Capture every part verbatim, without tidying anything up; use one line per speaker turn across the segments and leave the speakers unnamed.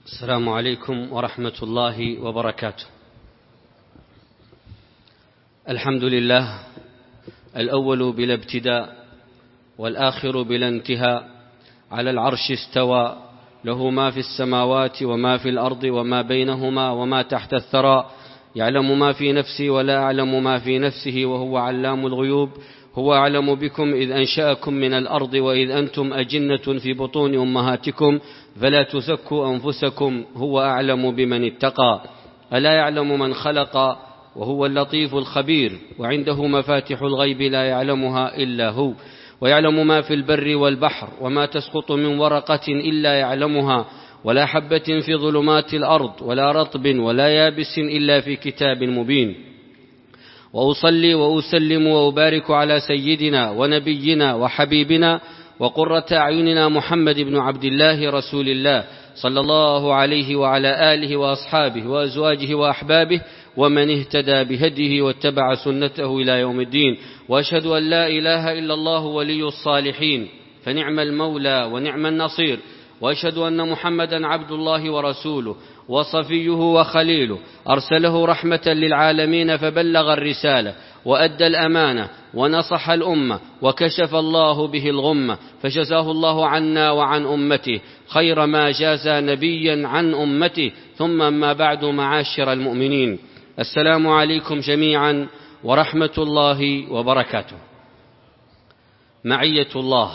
السلام عليكم ورحمة الله وبركاته. الحمد لله الأول بلا ابتداء والآخر بلا انتهاء، على العرش استوى، له ما في السماوات وما في الأرض وما بينهما وما تحت الثرى، يعلم ما في نفسي ولا أعلم ما في نفسه وهو علام الغيوب. هو أعلم بكم إذ أنشأكم من الأرض وإذ أنتم أجنة في بطون أمهاتكم فلا تزكوا أنفسكم هو أعلم بمن اتقى. ألا يعلم من خلق وهو اللطيف الخبير، وعنده مفاتح الغيب لا يعلمها إلا هو، ويعلم ما في البر والبحر، وما تسقط من ورقة إلا يعلمها، ولا حبة في ظلمات الأرض ولا رطب ولا يابس إلا في كتاب مبين. وأصلي وأسلم وأبارك على سيدنا ونبينا وحبيبنا وقرة أعيننا محمد بن عبد الله رسول الله صلى الله عليه وعلى آله وأصحابه وأزواجه وأحبابه ومن اهتدى بهديه واتبع سنته إلى يوم الدين. وأشهد أن لا إله إلا الله ولي الصالحين فنعم المولى ونعم النصير. وأشهد أن محمدا عبد الله ورسوله وصفيه وخليله، أرسله رحمة للعالمين فبلغ الرسالة وأدى الأمانة ونصح الأمة وكشف الله به الغمة، فجزاه الله عنا وعن أمته خير ما جازى نبيا عن أمته. ثم ما بعد، معاشر المؤمنين، السلام عليكم جميعا ورحمة الله وبركاته. معية الله.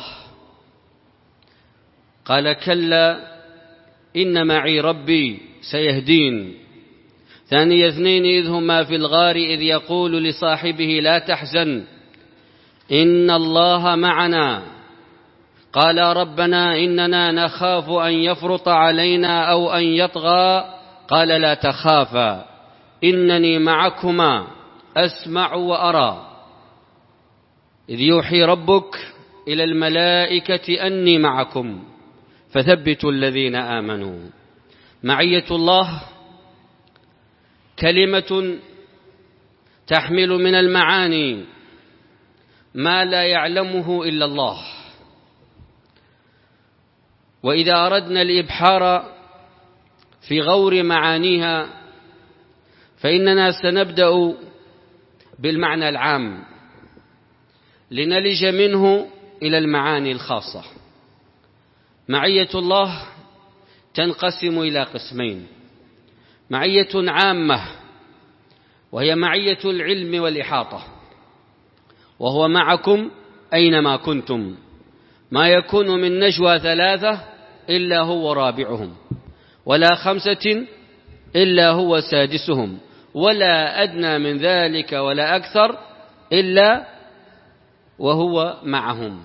قال كلا إن معي ربي سيهدين. ثاني اثنين إذ هما في الغار إذ يقول لصاحبه لا تحزن إن الله معنا، قال ربنا إننا نخاف أن يفرط علينا أو أن يطغى، قال لا تخافا إنني معكما أسمع وأرى. إذ يوحي ربك إلى الملائكة أني معكم فثبتوا الذين آمنوا. معية الله كلمة تحمل من المعاني ما لا يعلمه إلا الله، وإذا أردنا الإبحار في غور معانيها فإننا سنبدأ بالمعنى العام لنلج منه إلى المعاني الخاصة. معية الله تنقسم إلى قسمين: معية عامة وهي معية العلم والإحاطة، وهو معكم أينما كنتم، ما يكون من نجوى ثلاثة إلا هو رابعهم، ولا خمسة إلا هو سادسهم، ولا أدنى من ذلك ولا أكثر إلا وهو معهم.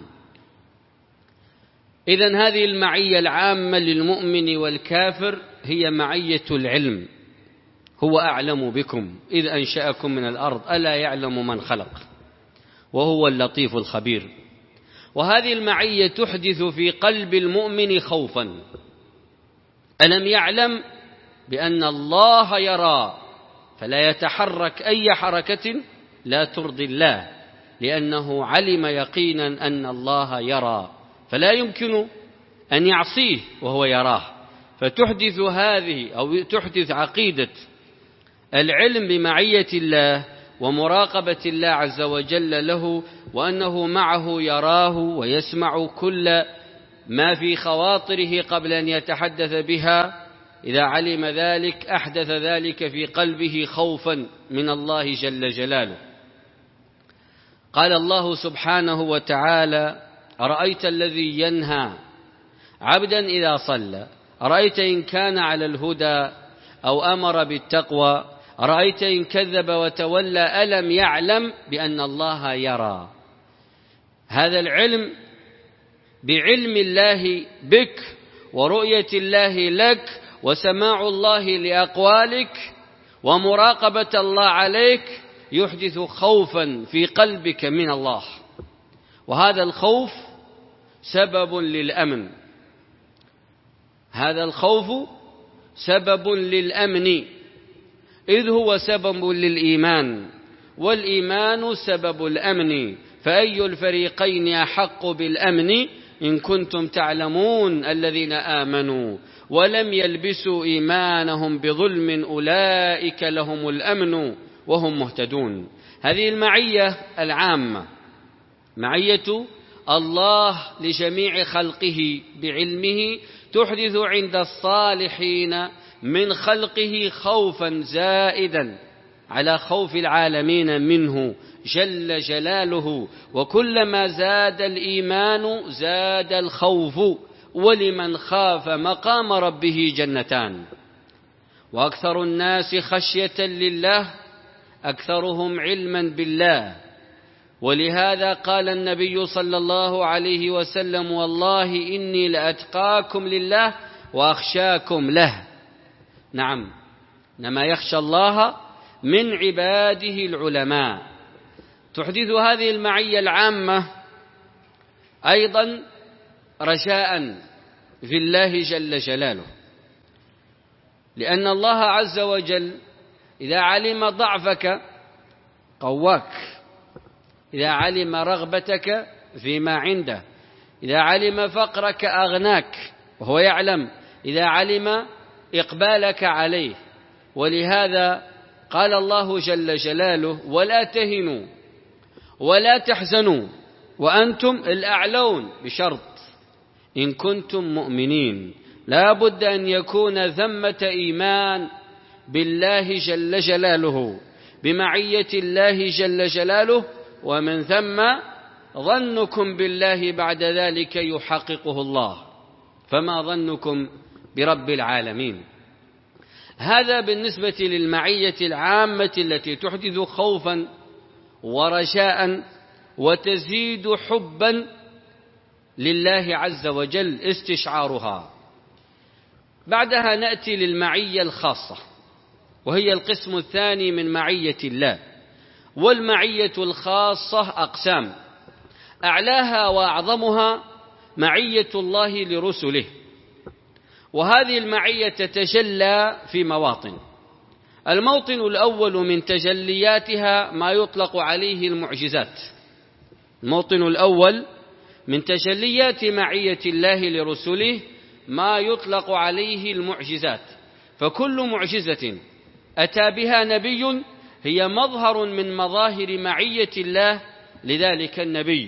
إذن هذه المعية العامة للمؤمن والكافر هي معية العلم. هو أعلم بكم إذ أنشأكم من الأرض ألا يعلم من خلق وهو اللطيف الخبير. وهذه المعية تحدث في قلب المؤمن خوفا. ألم يعلم بأن الله يرى، فلا يتحرك أي حركة لا ترضي الله، لأنه علم يقينا أن الله يرى، فلا يمكن أن يعصيه وهو يراه. فتحدث هذه أو تحدث عقيدة العلم بمعية الله ومراقبة الله عز وجل له، وأنه معه يراه ويسمع كل ما في خواطره قبل أن يتحدث بها. إذا علم ذلك أحدث ذلك في قلبه خوفا من الله جل جلاله. قال الله سبحانه وتعالى: أرأيت الذي ينهى عبدا إذا صلى، أرأيت إن كان على الهدى أو أمر بالتقوى، أرأيت إن كذب وتولى، ألم يعلم بأن الله يرى. هذا العلم بعلم الله بك ورؤية الله لك وسماع الله لأقوالك ومراقبة الله عليك يحدث خوفا في قلبك من الله، وهذا الخوف سبب للأمن. هذا الخوف سبب للأمن، إذ هو سبب للإيمان، والإيمان سبب الأمن، فأي الفريقين أحق بالأمن إن كنتم تعلمون الذين آمنوا ولم يلبسوا إيمانهم بظلم أولئك لهم الأمن وهم مهتدون. هذه المعية العامة، معية الله لجميع خلقه بعلمه، تحدث عند الصالحين من خلقه خوفا زائدا على خوف العالمين منه جل جلاله، وكلما زاد الإيمان زاد الخوف، ولمن خاف مقام ربه جنتان. وأكثر الناس خشية لله أكثرهم علما بالله، ولهذا قال النبي صلى الله عليه وسلم: والله إني لأتقاكم لله وأخشاكم له. نعم، إنما يخشى الله من عباده العلماء. تحدث هذه المعية العامة أيضا رجاء في الله جل جلاله، لأن الله عز وجل إذا علم ضعفك قواك، إذا علم رغبتك فيما عنده، إذا علم فقرك أغناك وهو يعلم، إذا علم إقبالك عليه. ولهذا قال الله جل جلاله: ولا تهنوا ولا تحزنوا وأنتم الأعلون، بشرط إن كنتم مؤمنين. لا بد أن يكون ثمة إيمان بالله جل جلاله، بمعية الله جل جلاله، ومن ثم ظنكم بالله بعد ذلك يحققه الله. فما ظنكم برب العالمين؟ هذا بالنسبة للمعية العامة التي تحدث خوفا ورجاء وتزيد حبا لله عز وجل استشعارها. بعدها نأتي للمعية الخاصة، وهي القسم الثاني من معية الله. والمعية الخاصة أقسام، أعلاها وأعظمها معية الله لرسله، وهذه المعية تتجلى في مواطن. الموطن الأول من تجلياتها ما يطلق عليه المعجزات. الموطن الأول من تجليات معية الله لرسله ما يطلق عليه المعجزات، فكل معجزة أتى بها نبي هي مظهر من مظاهر معية الله لذلك النبي.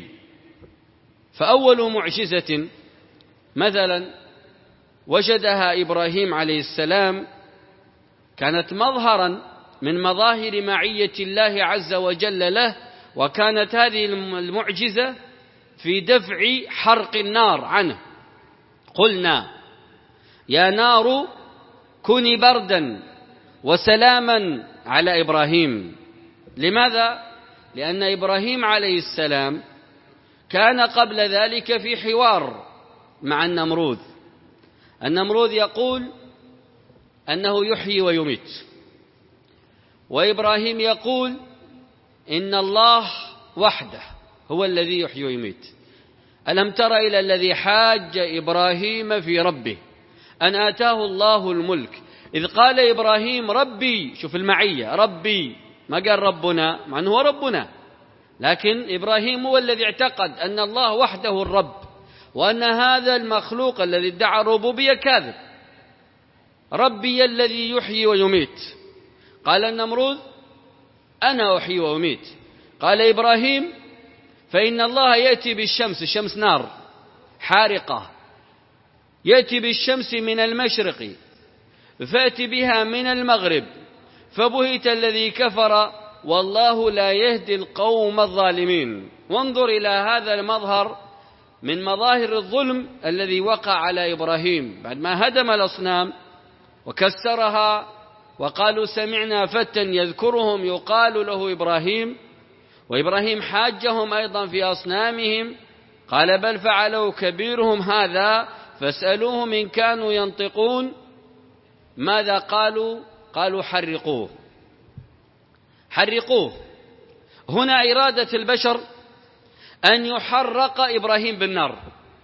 فأول معجزة مثلا وجدها إبراهيم عليه السلام كانت مظهرا من مظاهر معية الله عز وجل له، وكانت هذه المعجزة في دفع حرق النار عنه. قلنا: يا نار كوني بردا وسلاما على إبراهيم. لماذا؟ لأن إبراهيم عليه السلام كان قبل ذلك في حوار مع النمرود. النمرود يقول أنه يحيي ويميت، وإبراهيم يقول إن الله وحده هو الذي يحيي ويميت. ألم تر إلى الذي حاج إبراهيم في ربه أن آتاه الله الملك إذ قال إبراهيم ربي، شوف المعية، ربي، ما قال ربنا مع أنه هو ربنا، لكن إبراهيم هو الذي اعتقد أن الله وحده الرب، وأن هذا المخلوق الذي ادعى الربوبية كاذب. ربي الذي يحيي ويميت. قال النمرود أنا أحيي وأميت. قال إبراهيم فإن الله يأتي بالشمس، الشمس نار حارقة، يأتي بالشمس من المشرق فأتي بها من المغرب، فبهت الذي كفر والله لا يهدي القوم الظالمين. وانظر إلى هذا المظهر من مظاهر الظلم الذي وقع على إبراهيم بعد ما هدم الأصنام وكسرها، وقالوا سمعنا فتى يذكرهم يقال له إبراهيم، وإبراهيم حاجهم أيضا في أصنامهم، قال بل فعلوا كبيرهم هذا فاسألوهم إن كانوا ينطقون. ماذا قالوا؟ قالوا حرقوه، حرقوه. هنا إرادة البشر أن يحرق إبراهيم بالنار،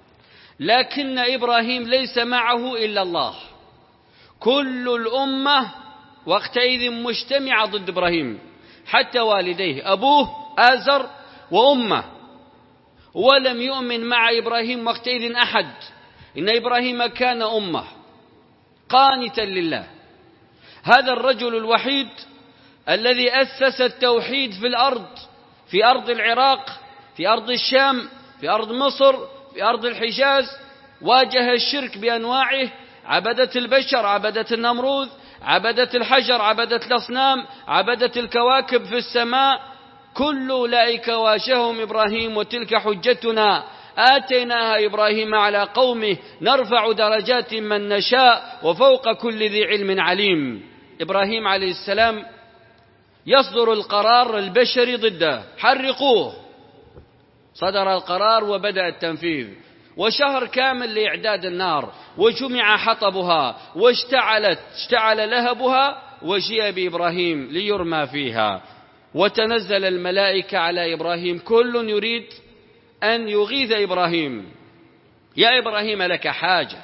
لكن إبراهيم ليس معه إلا الله. كل الأمة وقتئذ مجتمعة ضد إبراهيم، حتى والديه أبوه آزر وأمه، ولم يؤمن مع إبراهيم وقتئذ أحد. إن إبراهيم كان أمة قانتا لله. هذا الرجل الوحيد الذي أسس التوحيد في الأرض، في أرض العراق، في أرض الشام، في أرض مصر، في أرض الحجاز، واجه الشرك بأنواعه، عبدة البشر، عبدة النمروذ، عبدة الحجر، عبدة الأصنام، عبدة الكواكب في السماء. كل أولئك واجههم إبراهيم، وتلك حجتنا آتيناها إبراهيم على قومه نرفع درجات من نشاء وفوق كل ذي علم عليم. إبراهيم عليه السلام يصدر القرار البشري ضده، حرقوه. صدر القرار وبدأ التنفيذ، وشهر كامل لإعداد النار، وجمع حطبها واشتعلت اشتعل لهبها، وجيء بإبراهيم ليرمى فيها، وتنزل الملائكة على إبراهيم، كل يريد أن يغيث إبراهيم. يا إبراهيم لك حاجة،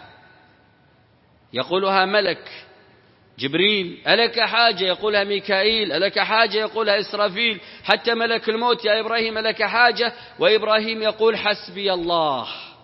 يقولها ملك جبريل. ألك حاجة؟ يقولها ميكائيل. ألك حاجة؟ يقولها إسرافيل. حتى ملك الموت: يا إبراهيم لك حاجة؟ وإبراهيم يقول: حسبي الله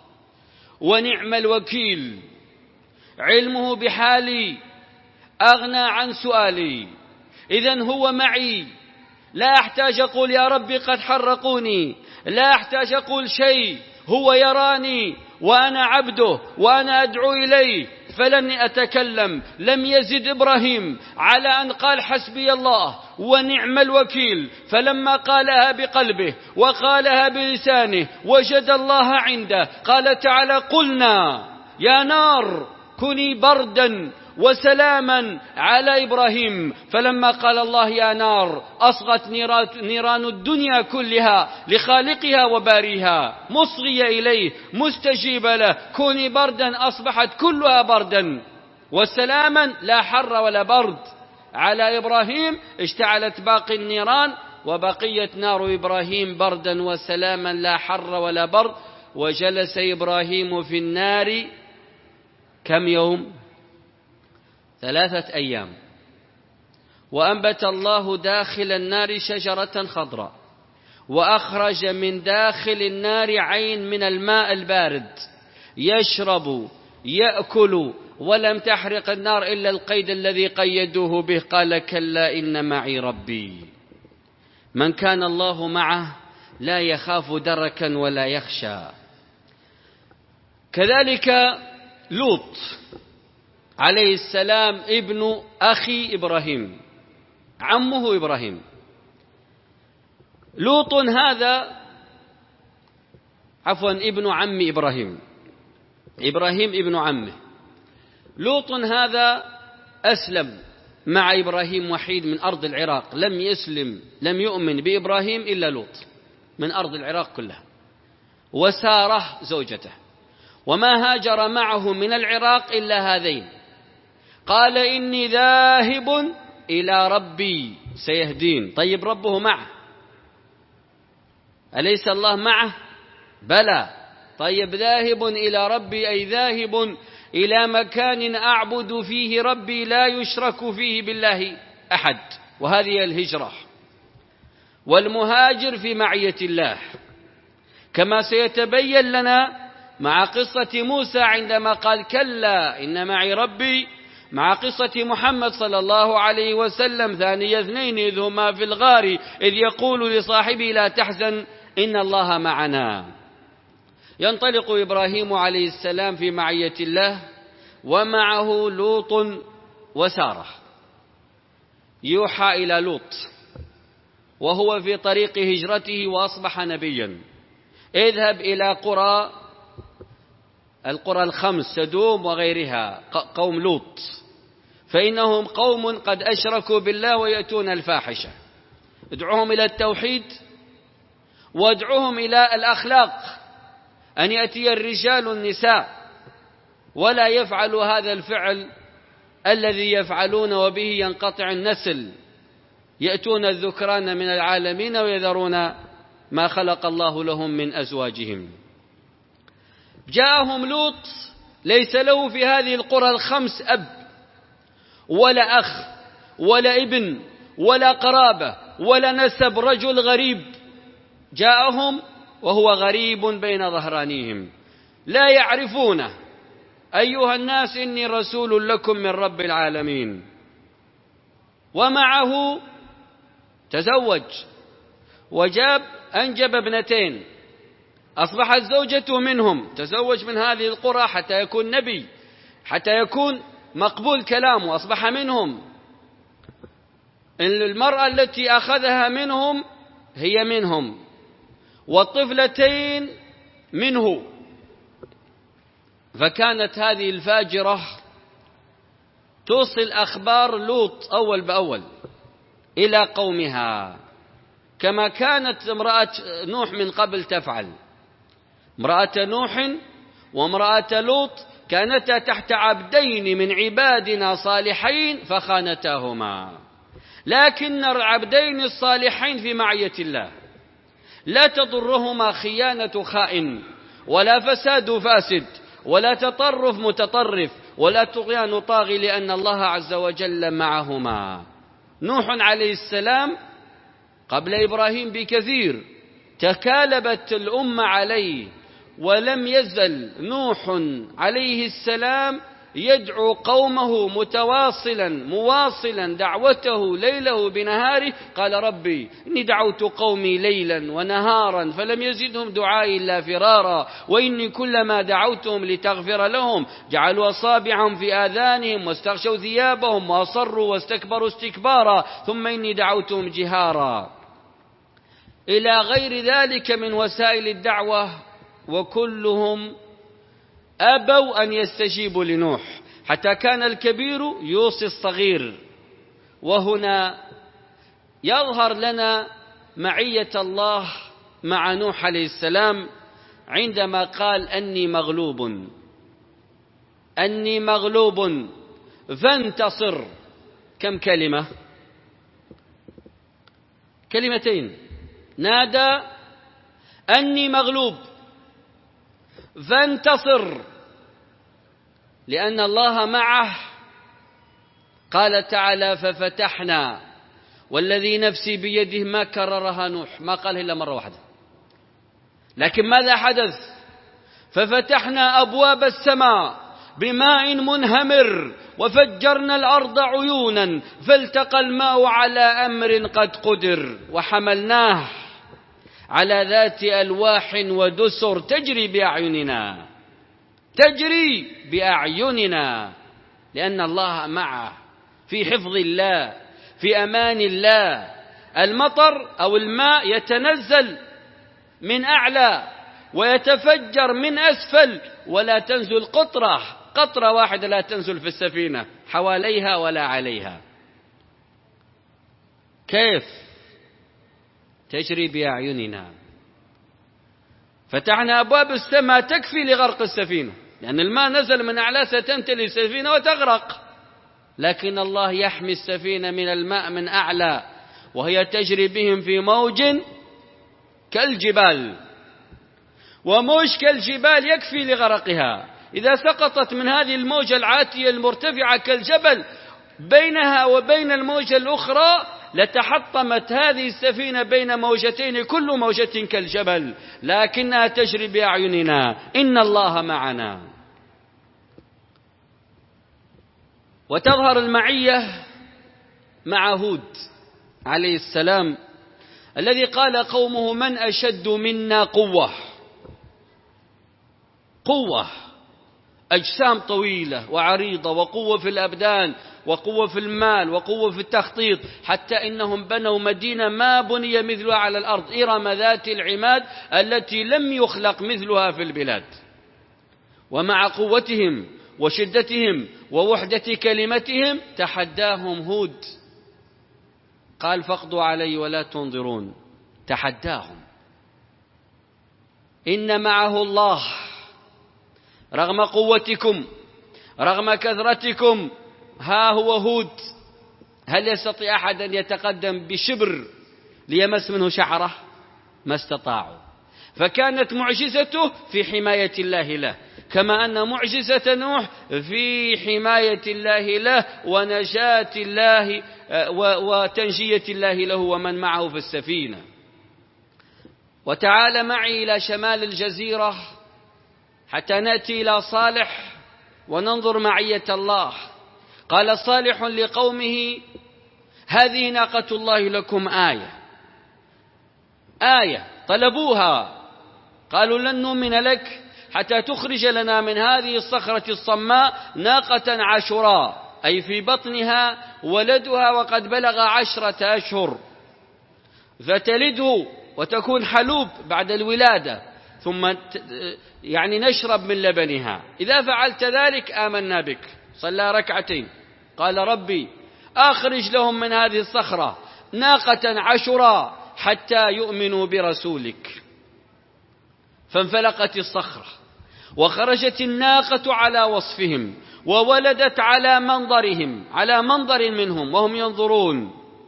ونعم الوكيل، علمه بحالي أغنى عن سؤالي، إذن هو معي، لا أحتاج أقول يا ربي قد حرقوني، لا أحتاج أقول شيء، هو يراني وأنا عبده وأنا أدعو إليه فلن أتكلم. لم يزد إبراهيم على أن قال حسبي الله ونعم الوكيل، فلما قالها بقلبه وقالها بلسانه وجد الله عنده. قال تعالى: قلنا يا نار كوني بردا وسلاما على إبراهيم. فلما قال الله يا نار أصغت نيران الدنيا كلها لخالقها وباريها، مصغية إليه مستجيبة له. كوني بردا أصبحت كلها بردا، وسلاما لا حر ولا برد على إبراهيم. اشتعلت باقي النيران وبقيت نار إبراهيم بردا وسلاما لا حر ولا برد. وجلس إبراهيم في النار كم يوم؟ ثلاثة أيام. وأنبت الله داخل النار شجرة خضراء، وأخرج من داخل النار عين من الماء البارد، يشرب يأكل، ولم تحرق النار إلا القيد الذي قيدوه به. قال: كلا إن معي ربي. من كان الله معه لا يخاف دركا ولا يخشى. كذلك لوط عليه السلام ابن أخي إبراهيم، عمه إبراهيم. لوط هذا عفوا ابن عم إبراهيم، إبراهيم ابن عمه. لوط هذا أسلم مع إبراهيم وحيد من أرض العراق. لم يسلم لم يؤمن بإبراهيم إلا لوط من أرض العراق كلها، وساره زوجته، وما هاجر معه من العراق إلا هذين. قال: إني ذاهب إلى ربي سيهدين. طيب ربه معه، أليس الله معه؟ بلى. طيب ذاهب إلى ربي أي ذاهب إلى مكان أعبد فيه ربي لا يشرك فيه بالله أحد، وهذه الهجرة. والمهاجر في معية الله، كما سيتبين لنا مع قصة موسى عندما قال: كلا إن معي ربي، مع قصة محمد صلى الله عليه وسلم ثاني اثنين إذ هما في الغار إذ يقول لصاحبه لا تحزن إن الله معنا. ينطلق إبراهيم عليه السلام في معية الله، ومعه لوط وسارة. يوحى إلى لوط وهو في طريق هجرته وأصبح نبيا: اذهب إلى قرى القرى الخمس سدوم وغيرها، قوم لوط، فإنهم قوم قد أشركوا بالله ويأتون الفاحشة. ادعوهم إلى التوحيد، وادعوهم إلى الأخلاق، أن يأتي الرجال النساء ولا يفعلوا هذا الفعل الذي يفعلون وبه ينقطع النسل، يأتون الذكران من العالمين ويذرون ما خلق الله لهم من أزواجهم. جاءهم لوط ليس له في هذه القرى الخمس أب ولا أخ ولا ابن ولا قرابة ولا نسب، رجل غريب جاءهم وهو غريب بين ظهرانيهم لا يعرفونه. أيها الناس إني رسول لكم من رب العالمين. ومعه تزوج وجاب أنجب ابنتين، أصبحت زوجته منهم، تزوج من هذه القرى حتى يكون نبي، حتى يكون مقبول كلامه، أصبح منهم. المرأة التي أخذها منهم هي منهم، والطفلتين منه. فكانت هذه الفاجرة توصل أخبار لوط أول بأول إلى قومها، كما كانت امرأة نوح من قبل تفعل. امرأة نوح وامرأة لوط كانتا تحت عبدين من عبادنا صالحين فخانتاهما. لكن العبدين الصالحين في معية الله، لا تضرهما خيانة خائن، ولا فساد فاسد، ولا تطرف متطرف، ولا طغيان طاغي، لأن الله عز وجل معهما. نوح عليه السلام قبل إبراهيم بكثير تكالبت الأمة عليه، ولم يزل نوح عليه السلام يدعو قومه متواصلا مواصلا دعوته ليله بنهاره. قال ربي إني دعوت قومي ليلا ونهارا فلم يزدهم دعائي إلا فرارا، وإني كلما دعوتهم لتغفر لهم جعلوا أصابعهم في آذانهم واستغشوا ثيابهم وأصروا واستكبروا استكبارا ثم إني دعوتهم جهارا، إلى غير ذلك من وسائل الدعوة. وكلهم أبوا أن يستجيبوا لنوح، حتى كان الكبير يوصي الصغير. وهنا يظهر لنا معية الله مع نوح عليه السلام عندما قال أني مغلوب أني مغلوب فانتصر. كم كلمة؟ كلمتين. نادى أني مغلوب فانتصر، لأن الله معه. قال تعالى ففتحنا، والذي نفسي بيده ما كررها نوح، ما قال إلا مرة واحدة. لكن ماذا حدث؟ ففتحنا أبواب السماء بماء منهمر وفجرنا الأرض عيونا فالتقى الماء على أمر قد قدر وحملناه على ذات ألواح ودسر تجري بأعيننا تجري بأعيننا لأن الله معه، في حفظ الله، في أمان الله. المطر أو الماء يتنزل من أعلى ويتفجر من أسفل، ولا تنزل قطرة قطرة واحدة لا تنزل في السفينة حواليها ولا عليها. كيف؟ تجري بأعيننا. فتحنا أبواب السماء تكفي لغرق السفينة، لأن الماء نزل من أعلى ستنتلي السفينة وتغرق، لكن الله يحمي السفينة من الماء من أعلى وهي تجري بهم في موج كالجبال، وموج كالجبال يكفي لغرقها. إذا سقطت من هذه الموجة العاتية المرتفعة كالجبل بينها وبين الموجة الأخرى لتحطمت هذه السفينة بين موجتين كل موجة كالجبل، لكنها تجري بأعيننا. إن الله معنا. وتظهر المعية مع هود عليه السلام الذي قال قومه من أشد منا قوة قوة أجسام طويلة وعريضة، وقوة في الأبدان، وقوة في المال، وقوة في التخطيط، حتى إنهم بنوا مدينة ما بني مثلها على الأرض، إرم ذات العماد التي لم يخلق مثلها في البلاد. ومع قوتهم وشدتهم ووحدة كلمتهم تحداهم هود، قال فاقضوا علي ولا تنظرون. تحداهم. إن معه الله، رغم قوتكم رغم كثرتكم. ها هو هود، هل يستطيع أحد أن يتقدم بشبر ليمس منه شعره؟ ما استطاعوا. فكانت معجزته في حماية الله له، كما أن معجزة نوح في حماية الله له ونجاة الله وتنجية الله له ومن معه في السفينة. وتعال معي إلى شمال الجزيرة حتى نأتي إلى صالح وننظر معية الله. قال صالح لقومه: هذه ناقة الله لكم آية. آية طلبوها، قالوا: لن نؤمن لك حتى تخرج لنا من هذه الصخرة الصماء ناقة عاشوراء، أي في بطنها ولدها وقد بلغ عشرة أشهر، فتلده وتكون حلوب بعد الولادة، ثم يعني نشرب من لبنها. إذا فعلت ذلك آمنا بك. صلى ركعتين، قال: ربي أخرج لهم من هذه الصخرة ناقة عاشوراء حتى يؤمنوا برسولك. فانفلقت الصخرة وخرجت الناقة على وصفهم، وولدت على منظرهم، على منظر منهم وهم ينظرون.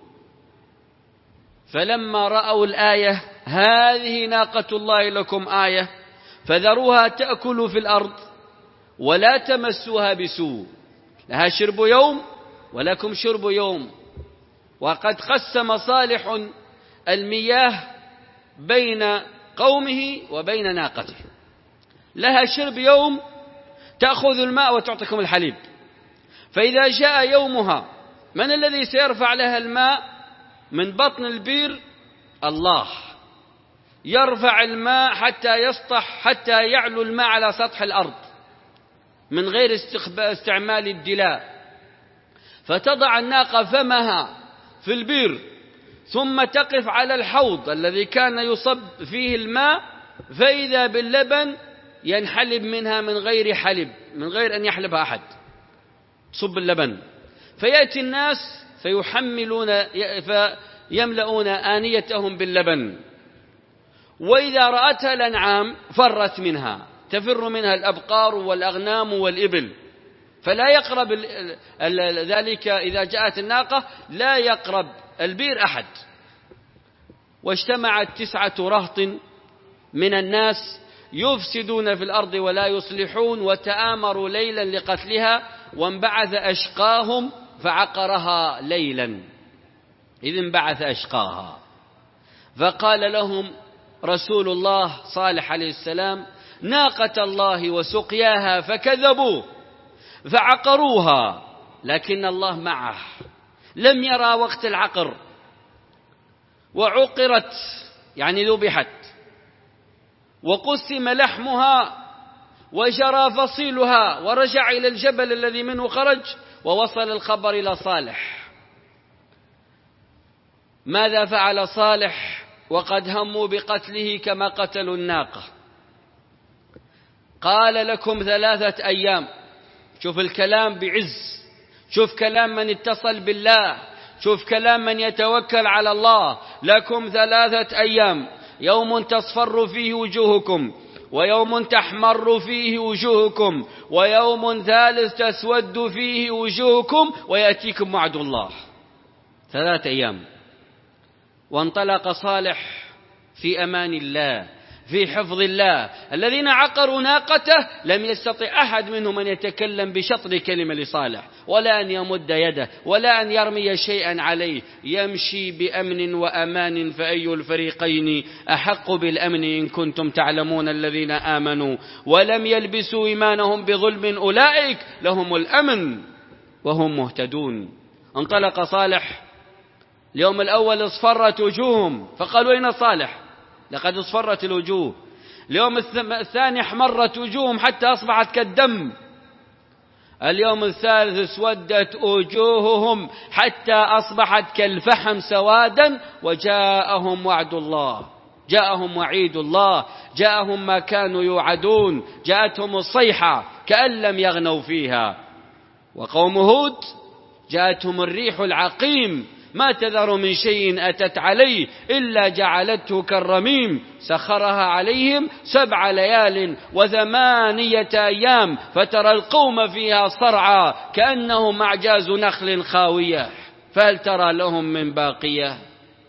فلما رأوا الآية: هذه ناقة الله لكم آية فذروها تأكل في الأرض ولا تمسوها بسوء، لها شرب يوم ولكم شرب يوم. وقد قسم صالح المياه بين قومه وبين ناقته، لها شرب يوم تأخذ الماء وتعطيكم الحليب، فإذا جاء يومها من الذي سيرفع لها الماء من بطن البير؟ الله يرفع الماء حتى يسطح، حتى يعلو الماء على سطح الأرض من غير استعمال الدلاء. فتضع الناقة فمها في البير ثم تقف على الحوض الذي كان يصب فيه الماء، فإذا باللبن ينحلب منها من غير حلب، من غير أن يحلبها أحد، صب اللبن. فيأتي الناس فيحملون فيملؤون آنيتهم باللبن، وإذا رأتها الأنعام فرت منها، تفر منها الأبقار والأغنام والإبل، فلا يقرب ذلك. إذا جاءت الناقة لا يقرب البير أحد. واجتمعت تسعة رهط من الناس يفسدون في الأرض ولا يصلحون، وتآمروا ليلا لقتلها، وانبعث أشقاهم فعقرها ليلا. إذ انبعث أشقاها فقال لهم رسول الله صالح عليه السلام: ناقة الله وسقياها، فكذبوا فعقروها، لكن الله معه، لم يرى وقت العقر، وعقرت يعني ذبحت، وقسم لحمها وجرى فصيلها، ورجع إلى الجبل الذي منه خرج، ووصل الخبر إلى صالح. ماذا فعل صالح وقد هموا بقتله كما قتلوا الناقة؟ قال: لكم ثلاثة أيام. شوف الكلام بعز، شوف كلام من اتصل بالله، شوف كلام من يتوكل على الله. لكم ثلاثة أيام: يوم تصفر فيه وجوهكم، ويوم تحمر فيه وجوهكم، ويوم ثالث تسود فيه وجوهكم، ويأتيكم وعد الله. ثلاثة أيام. وانطلق صالح في أمان الله، في حفظ الله. الذين عقروا ناقته لم يستطع أحد منهم أن يتكلم بشطر كلمة لصالح، ولا أن يمد يده، ولا أن يرمي شيئا عليه. يمشي بأمن وأمان، فأي الفريقين أحق بالأمن إن كنتم تعلمون. الذين آمنوا ولم يلبسوا إيمانهم بظلم أولئك لهم الأمن وهم مهتدون. انطلق صالح. اليوم الأول اصفرت وجوههم، فقالوا: أين صالح؟ لقد اصفرت الوجوه. اليوم الثاني احمرت وجوههم حتى أصبحت كالدم. اليوم الثالث اسودت وجوههم حتى أصبحت كالفحم سوادا. وجاءهم وعد الله، جاءهم وعيد الله، جاءهم ما كانوا يوعدون، جاءتهم الصيحة كأن لم يغنوا فيها. وقوم هود جاءتهم الريح العقيم، ما تذر من شيء أتت عليه إلا جعلته كالرميم، سخرها عليهم سبع ليال وثمانية أيام، فترى القوم فيها صرعى كأنهم أعجاز نخل خاوية، فهل ترى لهم من باقية؟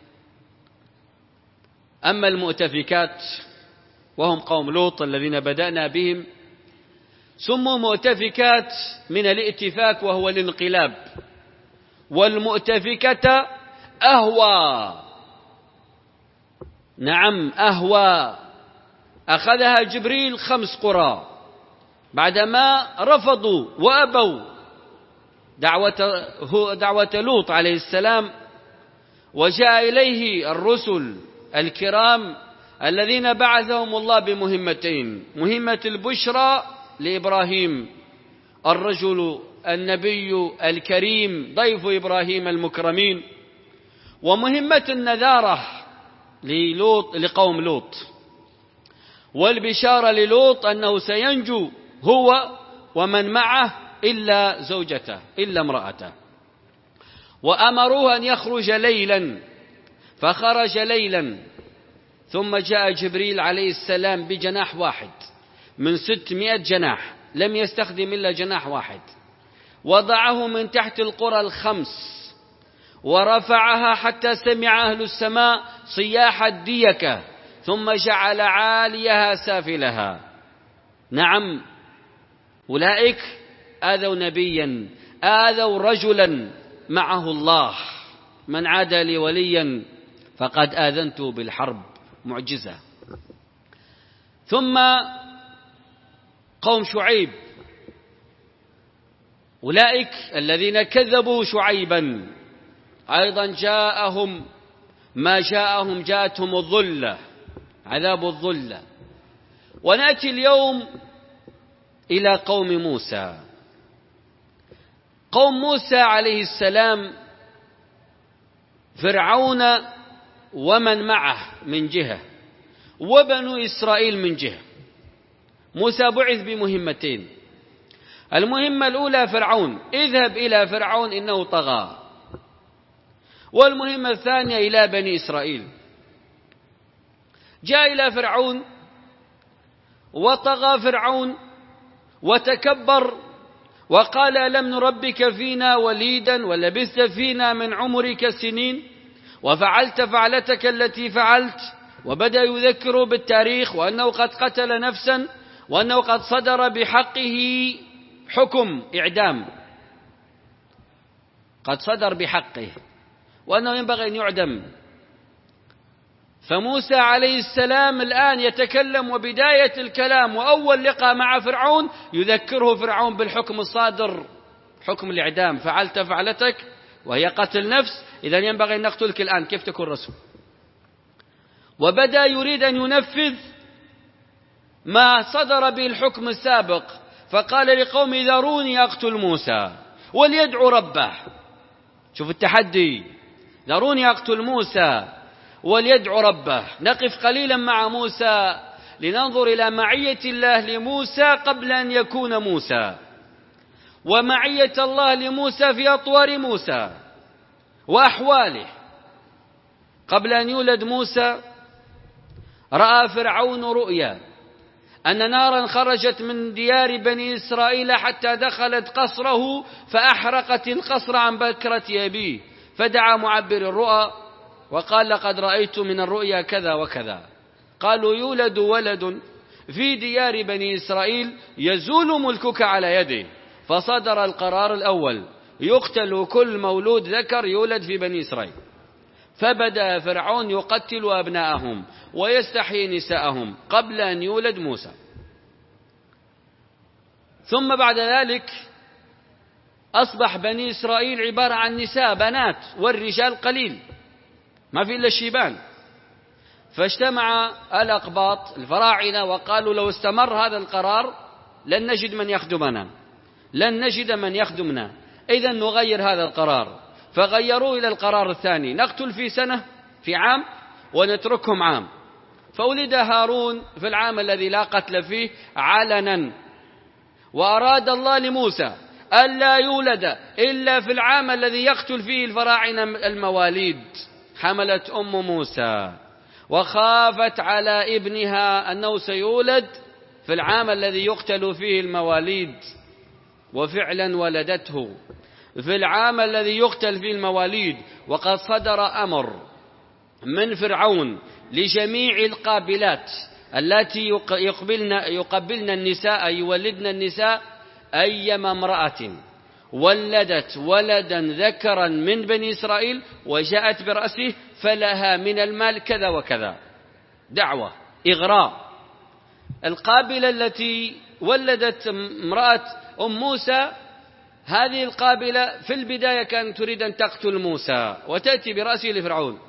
أما المؤتفكات وهم قوم لوط الذين بدأنا بهم، سموا مؤتفكات من الائتفاك وهو الانقلاب، والمؤتفكة أهوى. نعم أهوى، أخذها جبريل خمس قرى بعدما رفضوا وأبوا دعوة, دعوة لوط عليه السلام، وجاء إليه الرسل الكرام الذين بعثهم الله بمهمتين: مهمة البشرى لإبراهيم الرجل النبي الكريم ضيف إبراهيم المكرمين، ومهمة النذارة للوط لقوم لوط، والبشارة للوط أنه سينجو هو ومن معه إلا زوجته إلا امرأته. وأمروه أن يخرج ليلا، فخرج ليلا، ثم جاء جبريل عليه السلام بجناح واحد من ستمائة جناح، لم يستخدم إلا جناح واحد، وضعه من تحت القرى الخمس ورفعها حتى سمع أهل السماء صياح الديكة، ثم جعل عاليها سافلها. نعم أولئك آذوا نبيا، آذوا رجلا معه الله، من عاد لي وليا فقد آذنته بالحرب، معجزة. ثم قوم شعيب، أولئك الذين كذبوا شعيبا أيضا جاءهم ما جاءهم، جاءتهم الظلة، عذاب الظلة. ونأتي اليوم إلى قوم موسى. قوم موسى عليه السلام فرعون ومن معه من جهة، وبنو إسرائيل من جهة. موسى بعث بمهمتين: المهمة الأولى فرعون، اذهب إلى فرعون إنه طغى، والمهمة الثانية إلى بني إسرائيل. جاء إلى فرعون وطغى فرعون وتكبر وقال: ألم نربك فينا وليدا ولبثت فينا من عمرك سنين وفعلت فعلتك التي فعلت. وبدأ يذكر بالتاريخ وأنه قد قتل نفسا، وأنه قد صدر بحقه حكم إعدام، قد صدر بحقه، وأنه ينبغي أن يعدم. فموسى عليه السلام الآن يتكلم، وبداية الكلام وأول لقاء مع فرعون يذكره فرعون بالحكم الصادر، حكم الإعدام. فعلت فعلتك وهي قتل نفس، إذن ينبغي أن نقتلك الآن، كيف تكون رسول؟ وبدأ يريد أن ينفذ ما صدر به الحكم السابق، فقال لقوم: ذروني أقتل موسى وليدعو ربه. شوف التحدي، ذروني أقتل موسى وليدعو ربه. نقف قليلا مع موسى لننظر إلى معية الله لموسى قبل أن يكون موسى، ومعية الله لموسى في أطوار موسى وأحواله. قبل أن يولد موسى رأى فرعون رؤيا أن نارا خرجت من ديار بني إسرائيل حتى دخلت قصره فأحرقت القصر عن بكرة أبيه، فدعا معبر الرؤى وقال: لقد رأيت من الرؤيا كذا وكذا. قالوا: يولد ولد في ديار بني إسرائيل يزول ملكك على يده. فصدر القرار الأول: يقتل كل مولود ذكر يولد في بني إسرائيل. فبدأ فرعون يقتل أبناءهم ويستحيي نساءهم قبل أن يولد موسى. ثم بعد ذلك أصبح بني إسرائيل عبارة عن نساء بنات، والرجال قليل، ما في إلا الشيبان. فاجتمع الأقباط الفراعنة وقالوا: لو استمر هذا القرار لن نجد من يخدمنا، لن نجد من يخدمنا، إذن نغير هذا القرار. فغيروا إلى القرار الثاني: نقتل في سنة، في عام، ونتركهم عام. فولد هارون في العام الذي لا قتل فيه علنا، وأراد الله لموسى ألا يولد إلا في العام الذي يقتل فيه الفراعنة المواليد. حملت أم موسى وخافت على ابنها أنه سيولد في العام الذي يقتل فيه المواليد، وفعلا ولدته في العام الذي يقتل فيه المواليد. وقد صدر أمر من فرعون لجميع القابلات التي يقبلن, يقبلن النساء، يولدن النساء، أيما امرأة ولدت ولدا ذكرا من بني إسرائيل وجاءت برأسه فلها من المال كذا وكذا. دعوة إغراء. القابلة التي ولدت امرأة أم موسى، هذه القابلة في البداية كانت تريد أن تقتل موسى وتأتي برأسه لفرعون،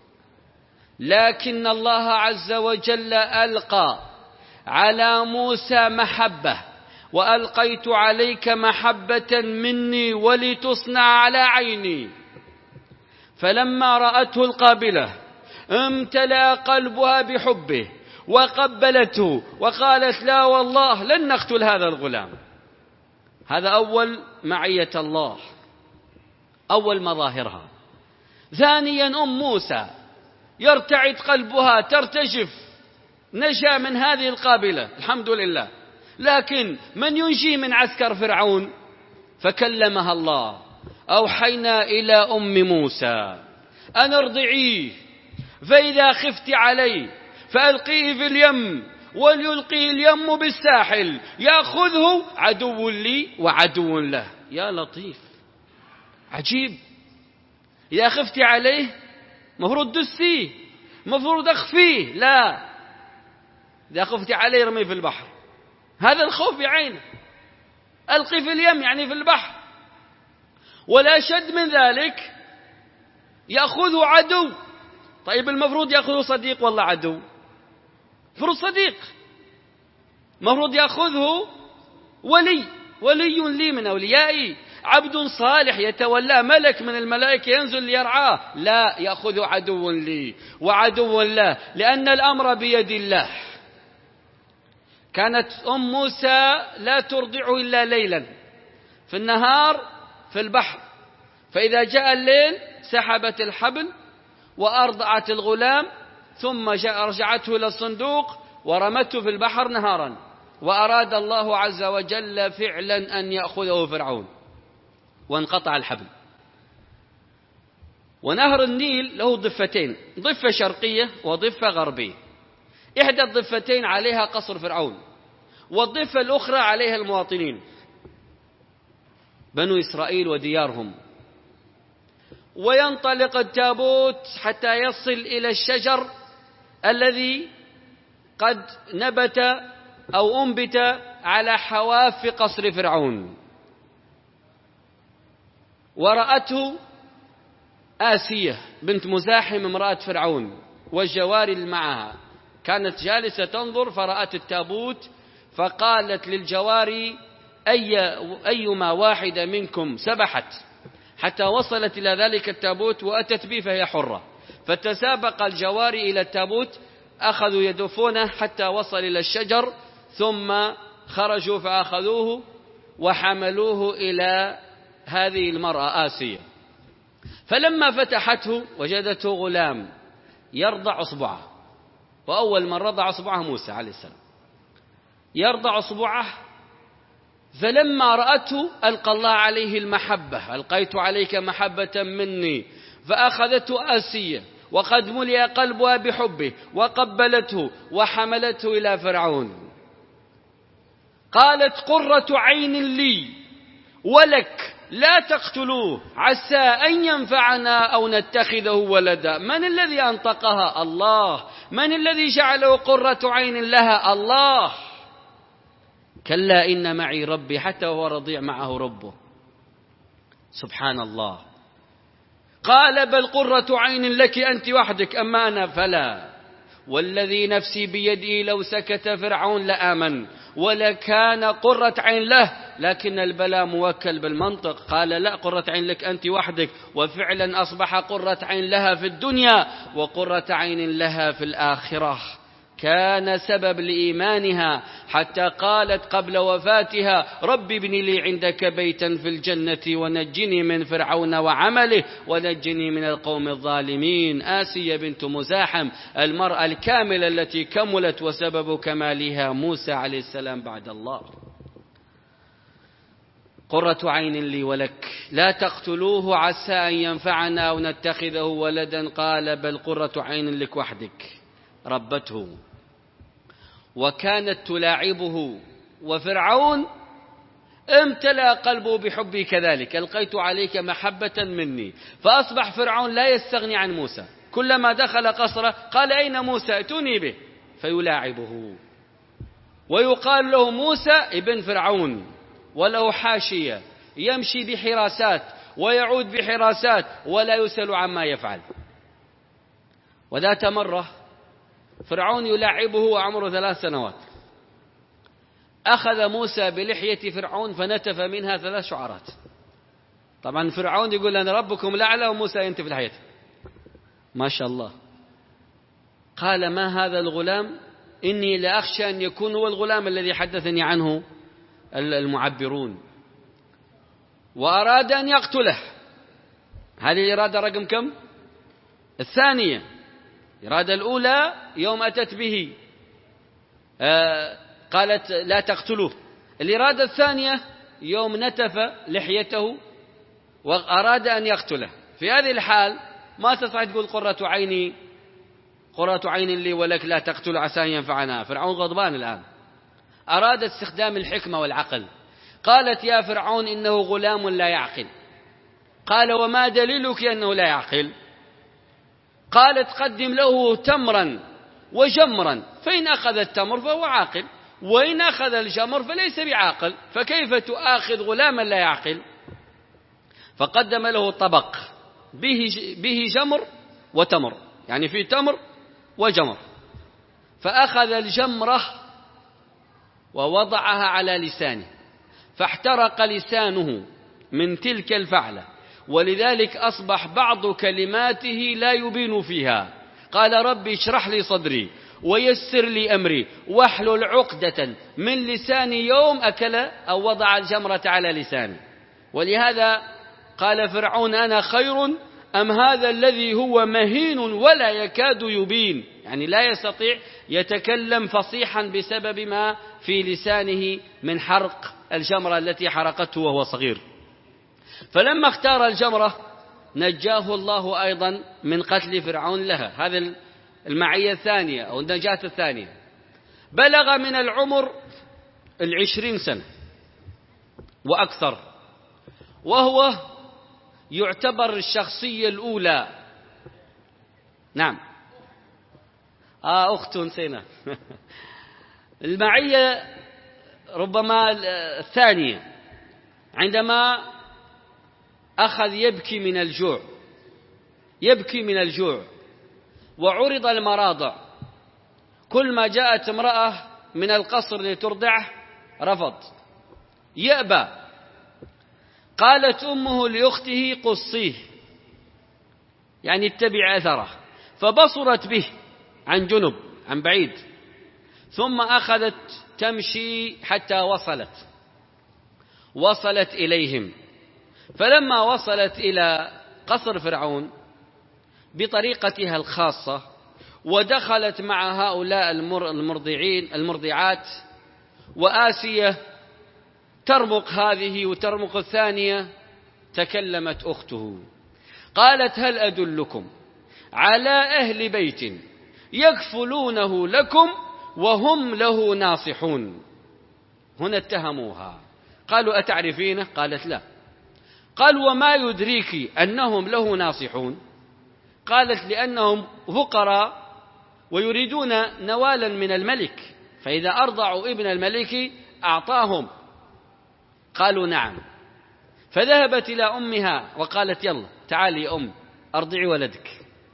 لكن الله عز وجل ألقى على موسى محبة، وألقيت عليك محبة مني ولتصنع على عيني. فلما رأته القابلة امتلأ قلبها بحبه وقبلته وقالت لا والله لن نقتل هذا الغلام. هذا أول معية الله، أول مظاهرها. ثانيا أم موسى يرتعد قلبها، ترتجف، نجا من هذه القابلة الحمد لله، لكن من ينجي من عسكر فرعون؟ فكلمها الله: أوحينا إلى أم موسى أن ارضعيه، فإذا خفت عليه فألقيه في اليم وليلقي اليم بالساحل يأخذه عدو لي وعدو له. يا لطيف، عجيب. إذا خفت عليه مفروض دسيه، مفروض أخفيه، لا، إذا خفت عليه رميه في البحر. هذا الخوف بعينه، ألقي في اليم يعني في البحر. ولا شد من ذلك يأخذه عدو. طيب المفروض يأخذه صديق والله عدو؟ مفروض صديق، مفروض يأخذه ولي، ولي لي من أوليائي، عبد صالح يتولى، ملك من الملائكة ينزل ليرعاه. لا، يأخذ عدو لي وعدو له، لأن الأمر بيد الله. كانت أم موسى لا ترضع إلا ليلا، في النهار في البحر، فإذا جاء الليل سحبت الحبل وأرضعت الغلام، ثم رجعته إلى الصندوق ورمته في البحر نهارا. وأراد الله عز وجل فعلا أن يأخذه فرعون، وانقطع الحبل. ونهر النيل له ضفتين، ضفة شرقية وضفة غربية. إحدى الضفتين عليها قصر فرعون، والضفة الأخرى عليها المواطنين بنو إسرائيل وديارهم. وينطلق التابوت حتى يصل إلى الشجر الذي قد نبت أو أنبت على حواف قصر فرعون. ورأته آسية بنت مزاحم امرأة فرعون والجواري اللي معها، كانت جالسة تنظر، فرأت التابوت فقالت للجواري: أي أيما واحدة منكم سبحت حتى وصلت إلى ذلك التابوت وأتت به فهي حرة. فتسابق الجواري إلى التابوت، أخذوا يدفونه حتى وصل إلى الشجر، ثم خرجوا فأخذوه وحملوه إلى هذه المرأة آسية. فلما فتحته وجدته غلام يرضع أصبعه، وأول من رضع أصبعه موسى عليه السلام، يرضع أصبعه. فلما رأته ألقى الله عليه المحبة: ألقيت عليك محبة مني. فأخذته آسية وقد ملئ قلبها بحبه وقبلته وحملته إلى فرعون. قالت: قرة عين لي ولك لا تقتلوه عسى أن ينفعنا أو نتخذه ولدا. من الذي أنطقها؟ الله. من الذي جعله قرة عين لها؟ الله. كلا إن معي ربي، حتى وهو رضيع معه ربه، سبحان الله. قال: بل قرة عين لك أنت وحدك، أما أنا فلا. والذي نفسي بيده لو سكت فرعون لآمن ولكان قرة عين له، لكن البلاء موكل بالمنطق. قال: لا، قرة عين لك أنت وحدك. وفعلا أصبح قرة عين لها في الدنيا وقرة عين لها في الآخرة. كان سبب لإيمانها حتى قالت قبل وفاتها: رب ابن لي عندك بيتا في الجنة ونجني من فرعون وعمله ونجني من القوم الظالمين. آسية بنت مزاحم، المرأة الكاملة التي كملت وسبب كمالها موسى عليه السلام بعد الله. قرة عين لي ولك لا تقتلوه عسى أن ينفعنا أو نتخذه ولدا. قال: بل قرة عين لك وحدك. ربته وكانت تلاعبه، وفرعون امتلأ قلبه بحبي كذلك. ألقيت عليك محبة مني. فأصبح فرعون لا يستغني عن موسى، كلما دخل قصره قال أين موسى ائتوني به فيلاعبه. ويقال له موسى ابن فرعون، وله حاشية يمشي بحراسات ويعود بحراسات ولا يسأل عما يفعل. وذات مرة فرعون يلاعبه وعمره ثلاث سنوات، أخذ موسى بلحية فرعون فنتف منها ثلاث شعرات. طبعا فرعون يقول أنا ربكم الأعلى وموسى ينتف لحيته، ما شاء الله. قال ما هذا الغلام؟ إني لأخشى أن يكون هو الغلام الذي حدثني عنه المعبرون، وأراد أن يقتله. هذه الإرادة رقم كم؟ الثانية. الإرادة الأولى يوم أتت به آه قالت لا تقتلوه. الإرادة الثانية يوم نتف لحيته وأراد أن يقتله. في هذه الحال ما تستطيع تقول قرة عيني قرة عين لي ولك لا تقتل عسى أن ينفعنا. فرعون غضبان الآن، أراد استخدام الحكمة والعقل. قالت يا فرعون إنه غلام لا يعقل. قال وما دليلك أنه لا يعقل؟ قالت قدم له تمرا وجمرا، فإن أخذ التمر فهو عاقل، وإن أخذ الجمر فليس بعاقل، فكيف تؤاخذ غلاما لا يعقل؟ فقدم له طبق به به جمر وتمر، يعني في تمر وجمر. فأخذ الجمرة ووضعها على لسانه فاحترق لسانه من تلك الفعلة، ولذلك أصبح بعض كلماته لا يبين فيها. قال ربي اشرح لي صدري ويسر لي أمري واحلل عقدة من لساني يوم أكل أو وضع الجمرة على لسانه. ولهذا قال فرعون أنا خير أم هذا الذي هو مهين ولا يكاد يبين، يعني لا يستطيع يتكلم فصيحا بسبب ما في لسانه من حرق الجمرة التي حرقته وهو صغير. فلما اختار الجمرة نجاه الله أيضا من قتل فرعون لها. هذه المعية الثانية أو النجاة الثانية. بلغ من العمر العشرين سنة وأكثر، وهو يعتبر الشخصية الأولى. نعم آه أخت نسينا المعية ربما الثانية، عندما أخذ يبكي من الجوع يبكي من الجوع وعرض المراضع. كل ما جاءت امرأة من القصر لترضعه رفض، يأبى. قالت أمه لأخته قصيه، يعني اتبع أثره، فبصرت به عن جنب عن بعيد، ثم أخذت تمشي حتى وصلت وصلت إليهم. فلما وصلت إلى قصر فرعون بطريقتها الخاصة ودخلت مع هؤلاء المرضعين المرضعات، وآسية ترمق هذه وترمق الثانية، تكلمت أخته قالت هل أدلكم على أهل بيت يكفلونه لكم وهم له ناصحون. هنا اتهموها، قالوا أتعرفينه؟ قالت لا. قال وما يدريك أنهم له ناصحون؟ قالت لأنهم فقراء ويريدون نوالا من الملك، فإذا أرضعوا ابن الملك أعطاهم. قالوا نعم. فذهبت إلى أمها وقالت يلا تعالي يا أم أرضعي ولدك.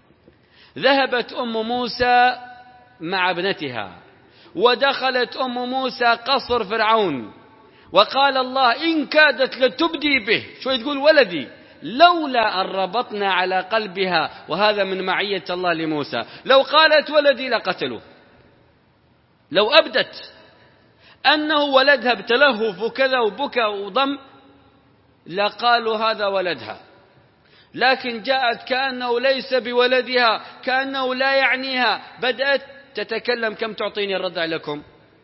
ذهبت أم موسى مع ابنتها ودخلت أم موسى قصر فرعون، وقال الله إن كادت لتبدي به، شو تقول ولدي، لولا أن ربطنا على قلبها. وهذا من معية الله لموسى، لو قالت ولدي لقتلوه. لو أبدت أنه ولدها بتلهف وكذا وبكى وضم لقالوا هذا ولدها، لكن جاءت كأنه ليس بولدها، كأنه لا يعنيها. بدأت تتكلم كم تعطيني الرضع لكم،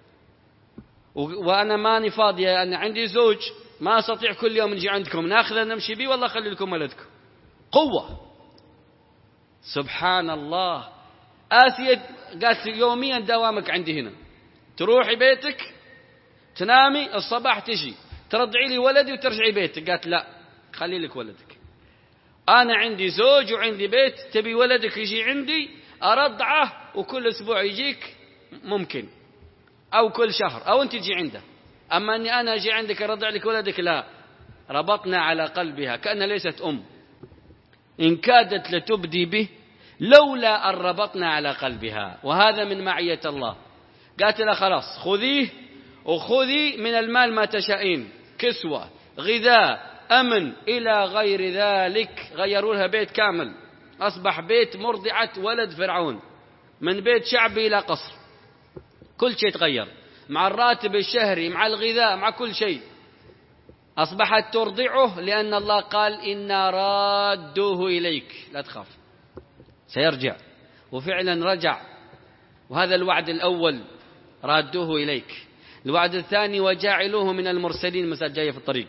وأنا ماني فاضية، أنا عندي زوج ما أستطيع كل يوم نجي عندكم ناخذ نمشي بيه، والله خلي لكم ولدكم. قوة سبحان الله. آسيا قالت يوميا دوامك عندي هنا، تروحي بيتك تنامي الصباح تجي ترضعي لي ولدي وترجعي بيتك. قالت لا خلي لك ولدك. أنا عندي زوج وعندي بيت، تبي ولدك يجي عندي أرضعه وكل أسبوع يجيك ممكن، أو كل شهر، أو أنت تجي عنده. أما أني أنا أجي عندك أرضع لك ولدك، لا. ربطنا على قلبها كأنها ليست أم، إن كادت لتبدي به لولا أن ربطنا على قلبها. وهذا من معية الله. قالت لها خلاص خذيه وخذي من المال ما تشائين، كسوة، غذاء، أمن، إلى غير ذلك. غيروا لها بيت كامل، أصبح بيت مرضعة ولد فرعون، من بيت شعبي إلى قصر، كل شيء تغير، مع الراتب الشهري، مع الغذاء، مع كل شيء. أصبحت ترضعه لأن الله قال إنا رادوه إليك، لا تخاف سيرجع. وفعلا رجع، وهذا الوعد الأول، رادوه إليك. الوعد الثاني وجاعلوه من المرسلين، مسألة جاية في الطريق.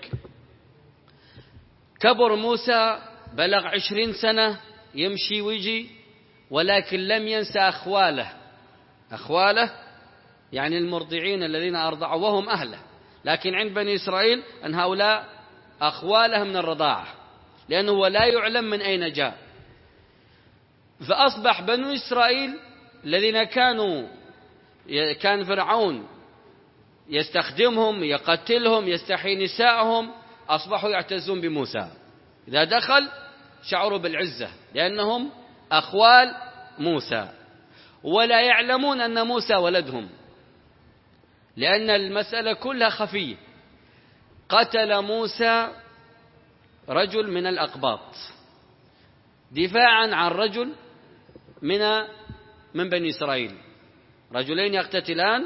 كبر موسى، بلغ عشرين سنة، يمشي ويجي، ولكن لم ينسى أخواله. أخواله يعني المرضعين الذين أرضعوا وهم أهله، لكن عند بني إسرائيل أن هؤلاء أخواله من الرضاعة، لأنه لا يعلم من أين جاء. فأصبح بنو إسرائيل الذين كانوا كان فرعون يستخدمهم، يقتلهم، يستحيي نساءهم، أصبحوا يعتزون بموسى. إذا دخل شعروا بالعزة لأنهم أخوال موسى، ولا يعلمون أن موسى ولدهم، لأن المسألة كلها خفية. قتل موسى رجل من الأقباط دفاعا عن رجل من من بني إسرائيل، رجلين يقتتلان،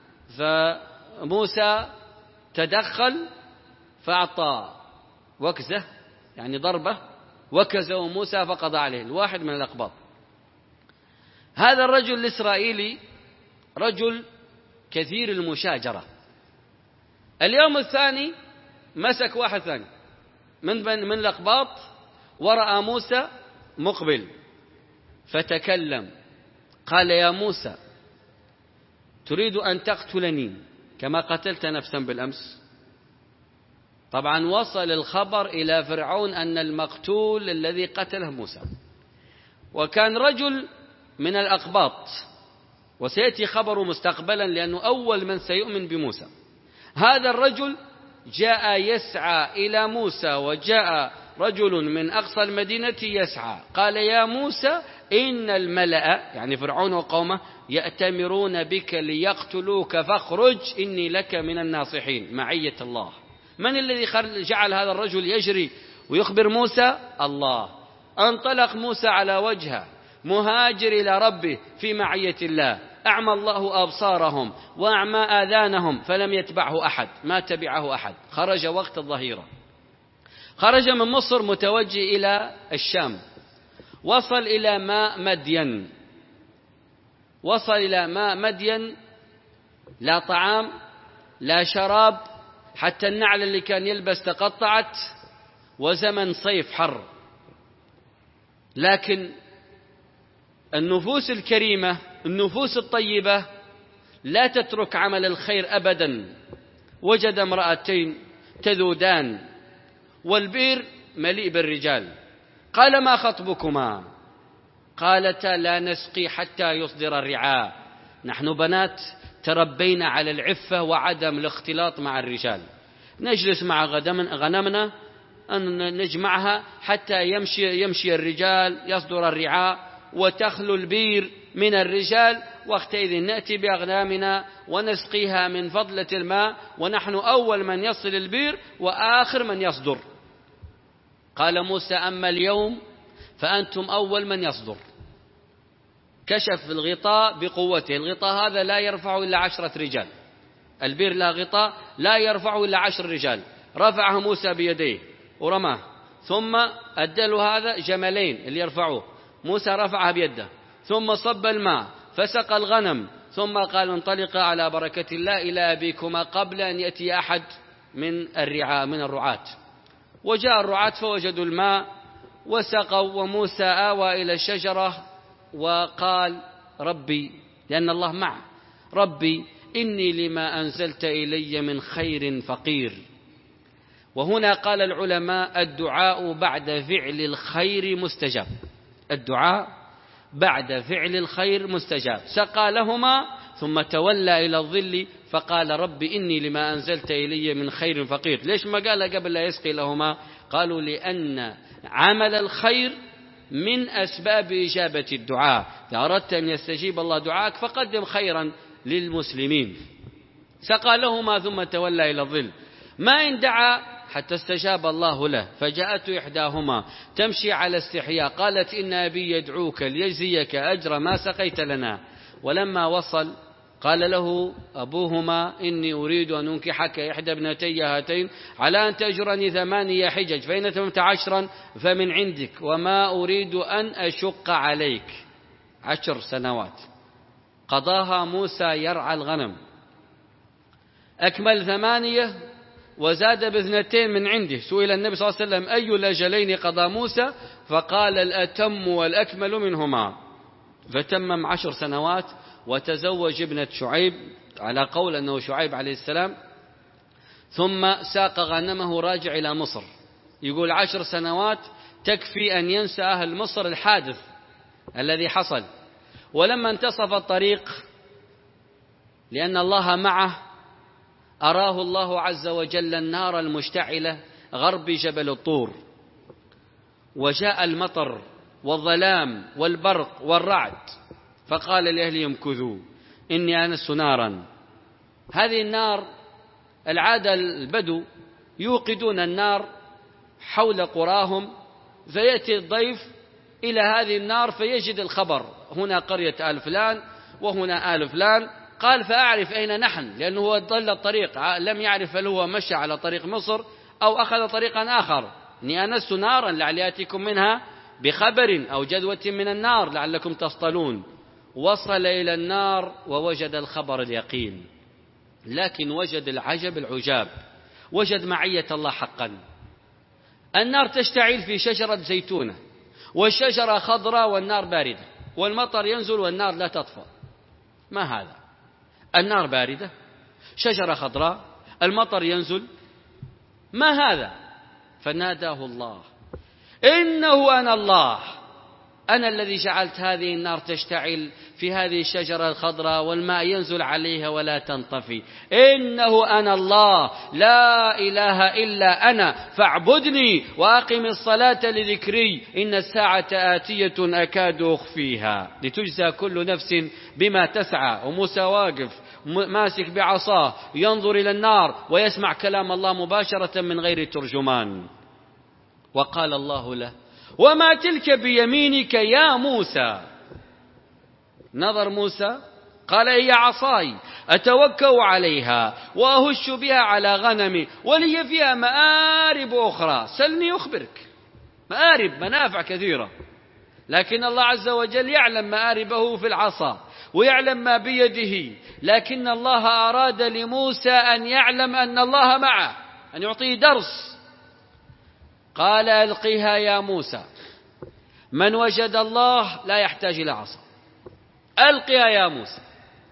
فموسى تدخل فأعطى وكزة، يعني ضربة، وكزه موسى فقضى عليه الواحد من الأقباط. هذا الرجل الإسرائيلي رجل كثير المشاجرة. اليوم الثاني مسك واحد ثاني من من الأقباط، ورأى موسى مقبل فتكلم، قال يا موسى تريد أن تقتلني كما قتلت نفسا بالأمس؟ طبعا وصل الخبر إلى فرعون أن المقتول الذي قتله موسى، وكان رجل من الأقباط، وسيأتي خبره مستقبلا لأنه أول من سيؤمن بموسى. هذا الرجل جاء يسعى إلى موسى، وجاء رجل من أقصى المدينة يسعى، قال يا موسى إن الملأ يعني فرعون وقومه يأتمرون بك ليقتلوك فاخرج إني لك من الناصحين. معية الله. من الذي جعل هذا الرجل يجري ويخبر موسى؟ الله. انطلق موسى على وجهه مهاجر إلى ربه في معية الله، أعمى الله أبصارهم وأعمى آذانهم فلم يتبعه أحد، ما تبعه أحد. خرج وقت الظهيرة، خرج من مصر متوجه إلى الشام، وصل إلى ماء مدين، وصل إلى ماء مدين، لا طعام لا شراب، حتى النعل اللي كان يلبس تقطعت، وزمن صيف حر. لكن النفوس الكريمة، النفوس الطيبة لا تترك عمل الخير أبدا. وجد امرأتين تذودان والبئر مليء بالرجال، قال ما خطبكما؟ قالتا لا نسقي حتى يصدر الرعاء. نحن بنات تربينا على العفة وعدم الاختلاط مع الرجال، نجلس مع غنمنا أن نجمعها حتى يمشي, يمشي الرجال، يصدر الرعاء وتخلو البير من الرجال، وقتئذ نأتي بأغنامنا ونسقيها من فضلة الماء، ونحن أول من يصل البير وآخر من يصدر. قال موسى أما اليوم فأنتم أول من يصدر. كشف الغطاء بقوته، الغطاء هذا لا يرفع إلا عشرة رجال، البير لا غطاء لا يرفع إلا عشر رجال. رفعه موسى بيديه ورماه، ثم أدلوا هذا جملين اللي يرفعوه، موسى رفعها بيده، ثم صب الماء فسقى الغنم، ثم قال انطلقا على بركة الله إلى أبيكما قبل أن يأتي أحد من الرعاء من الرعاة. وجاء الرعاة فوجدوا الماء وسقوا، وموسى آوى إلى الشجرة وقال ربي، لأن الله معه، ربي إني لما أنزلت إلي من خير فقير، وهنا قال العلماء الدعاء بعد فعل الخير مستجاب، الدعاء بعد فعل الخير مستجاب. سقى لهما ثم تولى إلى الظل فقال رب إني لما أنزلت إلي من خير فقير. ليش ما قال قبل لا يسقي لهما؟ قالوا لأن عمل الخير من أسباب إجابة الدعاء، إذا أردت أن يستجيب الله دعاءك فقدم خيرا للمسلمين. سقى لهما ثم تولى إلى الظل، ما إن دعا حتى استجاب الله له. فجاءت إحداهما تمشي على استحياء قالت إن أبي يدعوك ليجزيك أجر ما سقيت لنا. ولما وصل قال له أبوهما إني أريد أن أنكحك إحدى ابنتي هاتين على أن تأجرني ثمانية حجج، فإن أتممت عشرا فمن عندك، وما أريد أن أشق عليك. عشر سنوات قضاها موسى يرعى الغنم، أكمل ثمانية وزاد باثنتين من عنده. سئل النبي صلى الله عليه وسلم أي الأجلين قضى موسى؟ فقال الأتم والأكمل منهما. فتمم عشر سنوات وتزوج ابنة شعيب على قول أنه شعيب عليه السلام، ثم ساق غنمه راجع إلى مصر. يقول عشر سنوات تكفي أن ينسى أهل مصر الحادث الذي حصل. ولما انتصف الطريق لأن الله معه أراه الله عز وجل النار المشتعلة غرب جبل الطور، وجاء المطر والظلام والبرق والرعد، فقال لأهلهم كثوا إني آنست نارا. هذه النار العادة البدو يوقدون النار حول قراهم، فيأتي الضيف إلى هذه النار فيجد الخبر هنا قرية آل فلان وهنا آل فلان. قال فأعرف أين نحن، لأنه هو ضل الطريق، لم يعرف هل هو مشى على طريق مصر أو أخذ طريقا آخر. إني آنست نارا لعلي آتيكم منها بخبر أو جذوة من النار لعلكم تصطلون. وصل إلى النار ووجد الخبر اليقين، لكن وجد العجب العجاب، وجد معية الله حقا. النار تشتعل في شجرة زيتونة، والشجرة خضراء والنار باردة، والمطر ينزل والنار لا تطفأ. ما هذا؟ النار باردة، شجرة خضراء، المطر ينزل، ما هذا؟ فناداه الله إنه أنا الله، أنا الذي جعلت هذه النار تشتعل في هذه الشجرة الخضراء والماء ينزل عليها ولا تنطفي. إنه أنا الله لا إله إلا أنا فاعبدني وأقم الصلاة لذكري إن الساعة آتية أكاد أخفيها لتجزى كل نفس بما تسعى. وموسى واقف ماسك بعصاه ينظر إلى النار ويسمع كلام الله مباشرة من غير ترجمان. وقال الله له وما تلك بيمينك يا موسى؟ نظر موسى قال هي عصاي أتوكأ عليها وأهش بها على غنمي ولي فيها مآرب أخرى. سلني أخبرك، مآرب منافع كثيرة، لكن الله عز وجل يعلم مآربه في العصا ويعلم ما بيده، لكن الله أراد لموسى أن يعلم أن الله معه، أن يعطيه درس. قال ألقها يا موسى، من وجد الله لا يحتاج إلى عصا، ألقها يا موسى.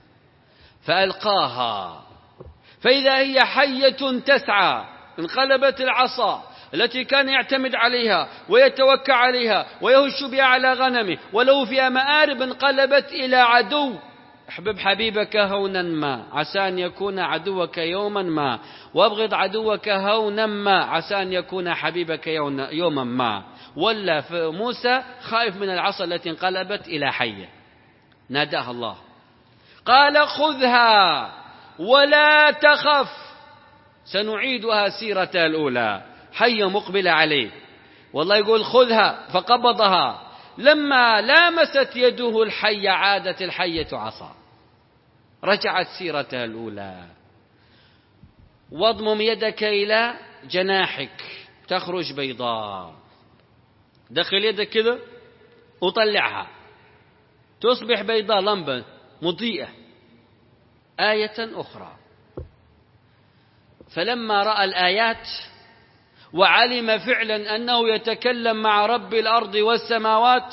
فألقاها فإذا هي حية تسعى. انقلبت العصا التي كان يعتمد عليها ويتوكى عليها ويهش بها على غنمه ولو فيها مآرب، انقلبت إلى عدو. احبب حبيبك هونا ما عسى أن يكون عدوك يوما ما، وابغض عدوك هونا ما عسى أن يكون حبيبك يوما ما. ولا موسى خائف من العصا التي انقلبت إلى حية. ناداها الله قال خذها ولا تخف سنعيدها سيرتها الأولى. حية مقبلة عليه، والله يقول خذها، فقبضها. لما لامست يده الحية عادت الحية عصا، رجعت سيرتها الأولى. واضمم يدك إلى جناحك تخرج بيضاء، دخل يدك كذا وطلعها تصبح بيضاء لمبة مضيئة. آية أخرى، فلما رأى الآيات وعلم فعلا أنه يتكلم مع رب الأرض والسماوات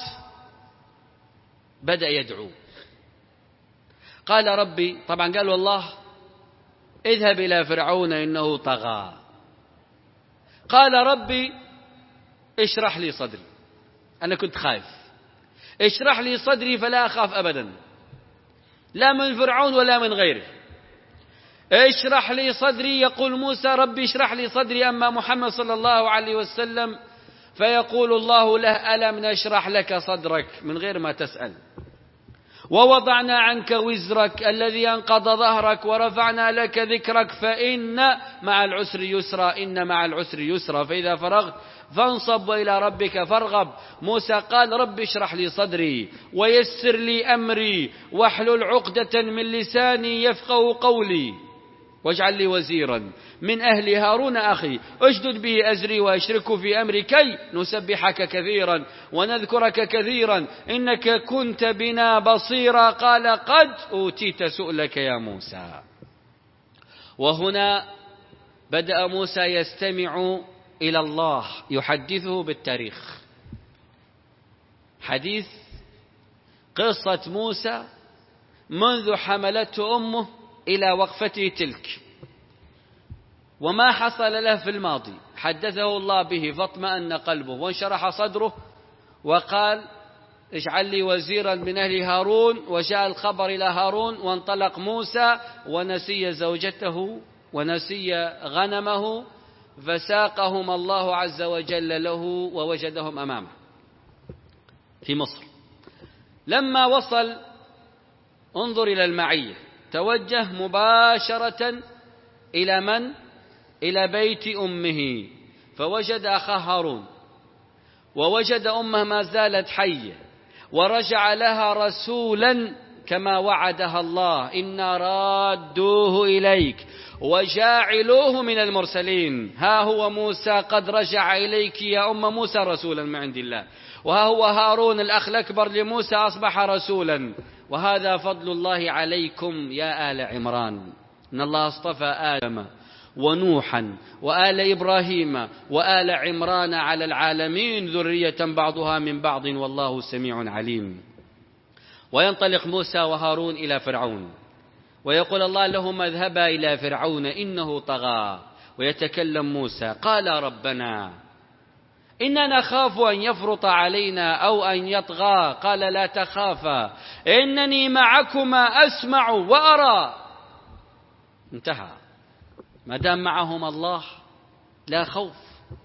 بدأ يدعو. قال ربي، طبعا قال والله اذهب إلى فرعون إنه طغى. قال ربي اشرح لي صدري، أنا كنت خايف، اشرح لي صدري فلا أخاف أبدا، لا من فرعون ولا من غيره. اشرح لي صدري، يقول موسى ربي اشرح لي صدري. أما محمد صلى الله عليه وسلم فيقول الله له ألم نشرح لك صدرك، من غير ما تسأل. ووضعنا عنك وزرك الذي أنقض ظهرك ورفعنا لك ذكرك فإن مع العسر يسرا، إن مع العسر يسرا، فإذا فرغت فانصب وإلى ربك فارغب. موسى قال رب اشرح لي صدري ويسر لي أمري واحلل عقدة من لساني يفقه قولي واجعل لي وزيرا من أهل هارون أخي أشدد به أزري وأشركه في أمري كي نسبحك كثيرا ونذكرك كثيرا إنك كنت بنا بصيرا. قال قد أوتيت سؤلك يا موسى. وهنا بدأ موسى يستمع إلى الله يحدثه بالتاريخ، حديث قصة موسى منذ حملته أمه إلى وقفته تلك، وما حصل له في الماضي حدثه الله به فاطمأن قلبه وانشرح صدره، وقال اجعل لي وزيرا من أهل هارون، وجاء الخبر إلى هارون وانطلق موسى ونسي زوجته ونسي غنمه، فساقهم الله عز وجل له ووجدهم أمامه في مصر. لما وصل انظر إلى المعية، توجه مباشرة إلى من؟ إلى بيت أمه، فوجد أخاه هارون ووجد أمه ما زالت حية، ورجع لها رسولا كما وعدها الله إنا رادوه إليك وجاعلوه من المرسلين. ها هو موسى قد رجع إليك يا أم موسى رسولا من عند الله، وها هو هارون الأخ الأكبر لموسى أصبح رسولا. وهذا فضل الله عليكم يا آل عمران، إن الله اصطفى آدم ونوحا وآل إبراهيم وآل عمران على العالمين ذرية بعضها من بعض والله سميع عليم. وينطلق موسى وهارون إلى فرعون ويقول الله لهما اذهبا إلى فرعون إنه طغى. ويتكلم موسى قال ربنا إننا نخاف أن يفرط علينا أو أن يطغى. قال لا تخافا إنني معكما أسمع وأرى. انتهى، ما دام معهم الله لا خوف.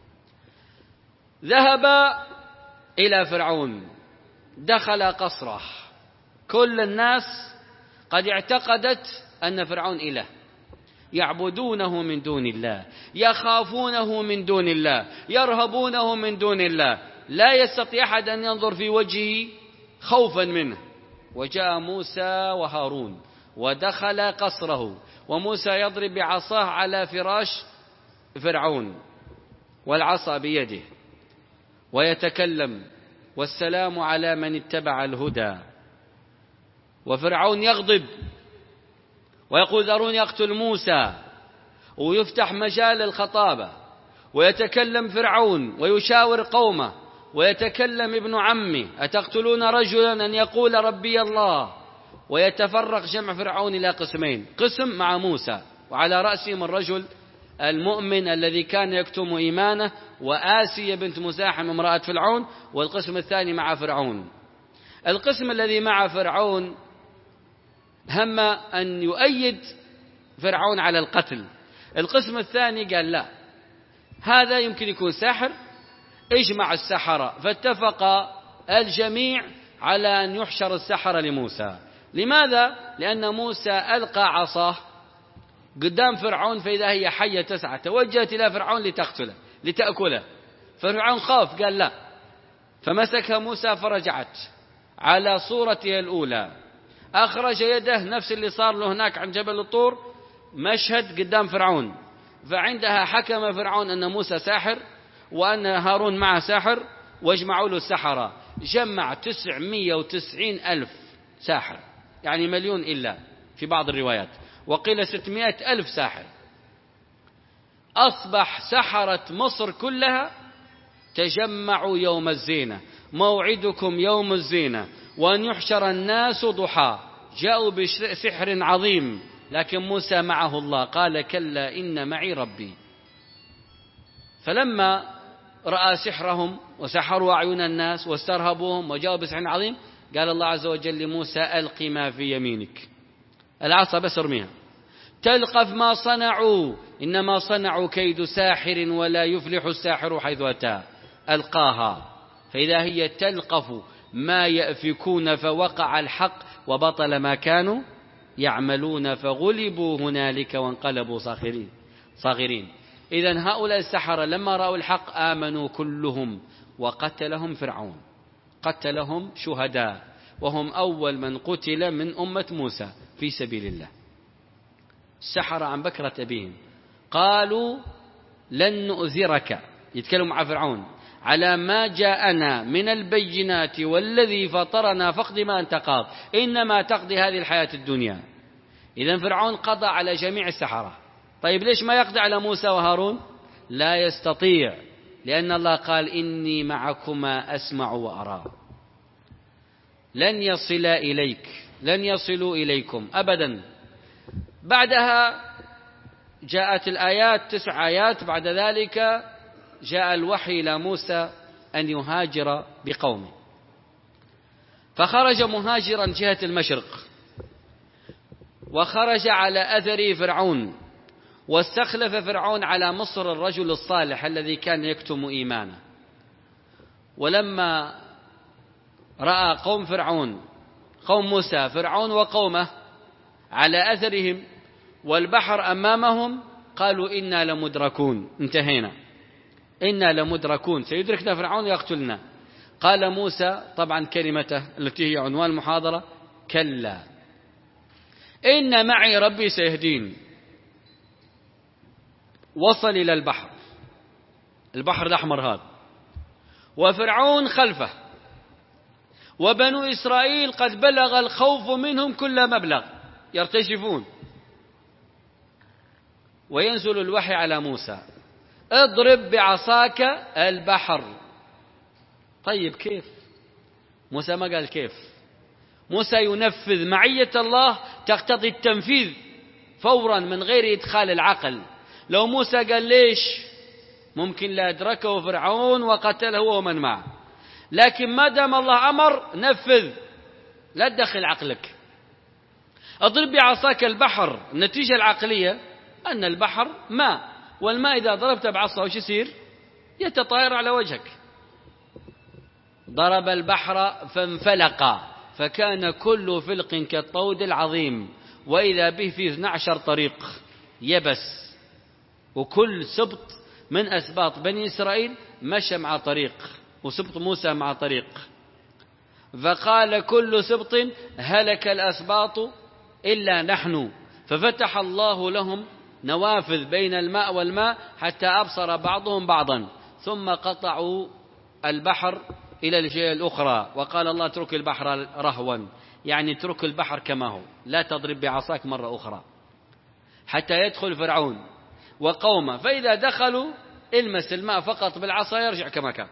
ذهب إلى فرعون، دخل قصره، كل الناس قد اعتقدت أن فرعون إله، يعبدونه من دون الله، يخافونه من دون الله، يرهبونه من دون الله، لا يستطيع أحد أن ينظر في وجهه خوفا منه. وجاء موسى وهارون ودخل قصره، وموسى يضرب بعصاه على فراش فرعون والعصا بيده ويتكلم والسلام على من اتبع الهدى. وفرعون يغضب ويقول ذرون يقتل موسى، ويفتح مجال الخطابة، ويتكلم فرعون ويشاور قومه، ويتكلم ابن عمه أتقتلون رجلا أن يقول ربي الله. ويتفرق جمع فرعون إلى قسمين، قسم مع موسى وعلى رأسهم الرجل المؤمن الذي كان يكتم إيمانه وآسية بنت مزاحم امرأة فرعون، والقسم الثاني مع فرعون. القسم الذي مع فرعون هم أن يؤيد فرعون على القتل، القسم الثاني قال لا، هذا يمكن يكون ساحر، اجمع السحرة. فاتفق الجميع على أن يحشر السحرة لموسى. لماذا؟ لأن موسى ألقى عصاه قدام فرعون فإذا هي حية تسعى، توجهت إلى فرعون لتقتله لتأكله، فرعون خاف قال لا، فمسكها موسى فرجعت على صورتها الأولى، أخرج يده نفس اللي صار له هناك عن جبل الطور، مشهد قدام فرعون. فعندها حكم فرعون أن موسى ساحر وأن هارون معه ساحر، واجمعوا له السحرة. جمع تسعمائة وتسعين ألف ساحر، يعني مليون إلا في بعض الروايات، وقيل ستمائة ألف ساحر. أصبح سحرة مصر كلها تجمعوا يوم الزينة، موعدكم يوم الزينة وأن يحشر الناس ضحى. جاءوا بسحر عظيم، لكن موسى معه الله، قال كلا إن معي ربي. فلما رأى سحرهم وسحروا أعين الناس واسترهبوهم وجاءوا بسحر عظيم، قال الله عز وجل لموسى: ألق ما في يمينك، العصا بس ارميها، تلقف ما صنعوا إنما صنعوا كيد ساحر ولا يفلح الساحر حيث أتى. ألقاها فإذا هي تلقف ما يأفكون، فوقع الحق وبطل ما كانوا يعملون، فغلبوا هنالك وانقلبوا صاغرين صاغرين. إذن هؤلاء السحرة لما رأوا الحق آمنوا كلهم، وقتلهم فرعون، قتلهم شهداء، وهم أول من قتل من أمة موسى في سبيل الله. السحرة عن بكرة أبيهم قالوا: لن نؤذرك، يتكلموا مع فرعون، على ما جاءنا من البينات والذي فطرنا فاقض ما أنت قاض، إنما تقضي هذه الحياة الدنيا. إذن فرعون قضى على جميع السحرة. طيب ليش ما يقضي على موسى وهارون؟ لا يستطيع، لأن الله قال: إني معكما أسمع وأرى. لن يصل إليك، لن يصلوا إليكم أبدا. بعدها جاءت الآيات، تسع آيات. بعد ذلك جاء الوحي إلى موسى أن يهاجر بقومه، فخرج مهاجرا جهة المشرق، وخرج على أثر فرعون، واستخلف فرعون على مصر الرجل الصالح الذي كان يكتم إيمانه. ولما رأى قوم فرعون، قوم موسى، فرعون وقومه على أثرهم والبحر أمامهم، قالوا: إنا لمدركون، انتهينا، إنا لمدركون، سيدركنا فرعون يقتلنا. قال موسى، طبعا كلمته التي هي عنوان المحاضرة: كلا إن معي ربي سيهدين. وصل إلى البحر، البحر الأحمر هذا، وفرعون خلفه، وبنو إسرائيل قد بلغ الخوف منهم كل مبلغ، يرتجفون. وينزل الوحي على موسى: اضرب بعصاك البحر. طيب كيف؟ موسى ما قال كيف، موسى ينفذ. معية الله تقتضي التنفيذ فورا من غير إدخال العقل. لو موسى قال ليش، ممكن لا أدركه فرعون وقتله هو ومن معه، لكن ما دام الله أمر نفذ، لا تدخل عقلك. اضرب بعصاك البحر، النتيجة العقلية أن البحر ماء، والماء إذا ضربت بعصا وش يصير؟ يتطاير على وجهك. ضرب البحر فانفلق فكان كل فلق كالطود العظيم، وإذا به في اثني عشر طريق يبس، وكل سبط من أسباط بني إسرائيل مشى مع طريق، وسبط موسى مع طريق. فقال كل سبط: هلك الأسباط إلا نحن. ففتح الله لهم نوافذ بين الماء والماء حتى أبصر بعضهم بعضا، ثم قطعوا البحر إلى الجهة الأخرى. وقال الله: اترك البحر رهوا، يعني اترك البحر كما هو، لا تضرب بعصاك مرة أخرى حتى يدخل فرعون وقومه. فإذا دخلوا المس الماء فقط بالعصا يرجع كما كان.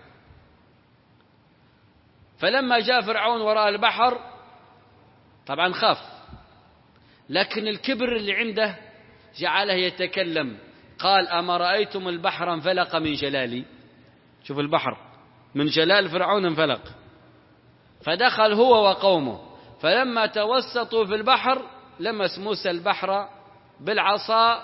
فلما جاء فرعون وراء البحر طبعا خاف، لكن الكبر اللي عنده جعله يتكلم. قال: أما رأيتم البحر انفلق من جلالي؟ شوف البحر من جلال فرعون انفلق. فدخل هو وقومه، فلما توسطوا في البحر لمس موسى البحر بالعصا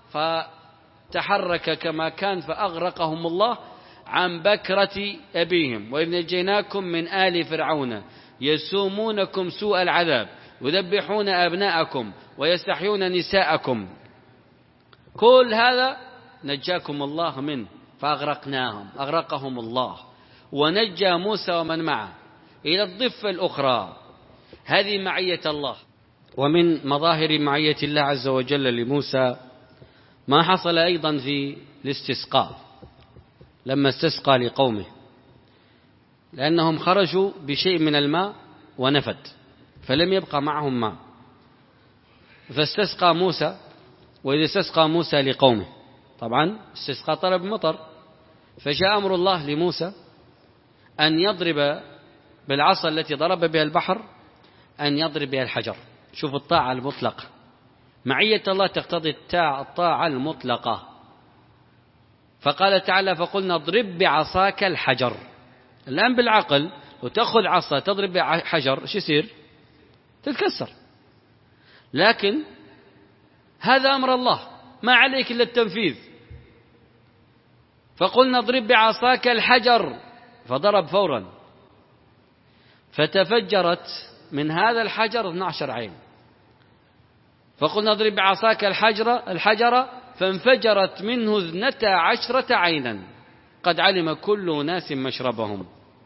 فتحرك كما كان، فأغرقهم الله عن بكرة أبيهم. وإذ نجيناكم من آل فرعون يسومونكم سوء العذاب يذبحون أبناءكم ويستحيون نساءكم، كل هذا نجاكم الله منه فأغرقناهم، أغرقهم الله ونجى موسى ومن معه إلى الضفة الأخرى. هذه معية الله. ومن مظاهر معية الله عز وجل لموسى ما حصل أيضا في الاستسقاء، لما استسقى لقومه، لأنهم خرجوا بشيء من الماء ونفد فلم يبقى معهم ماء، فاستسقى موسى. وإذا استسقى موسى لقومه، طبعا استسقى طلب مطر، فجاء أمر الله لموسى أن يضرب بالعصا التي ضرب بها البحر أن يضرب بها الحجر. شوف الطاعة المطلقة، معية الله تقتضي الطاعة المطلقة. فقال تعالى فقلنا اضرب بعصاك الحجر. الآن بالعقل لو تأخذ عصا تضرب بحجر شو يصير؟ تتكسر. لكن هذا أمر الله ما عليك إلا التنفيذ. فقلنا اضرب بعصاك الحجر فضرب فورا فتفجرت من هذا الحجر اثنتا عشرة عين. فقلنا اضرب بعصاك الحجر الحجر فانفجرت منه اثنتا عشرة عينا قد علم كل ناس مشربهم.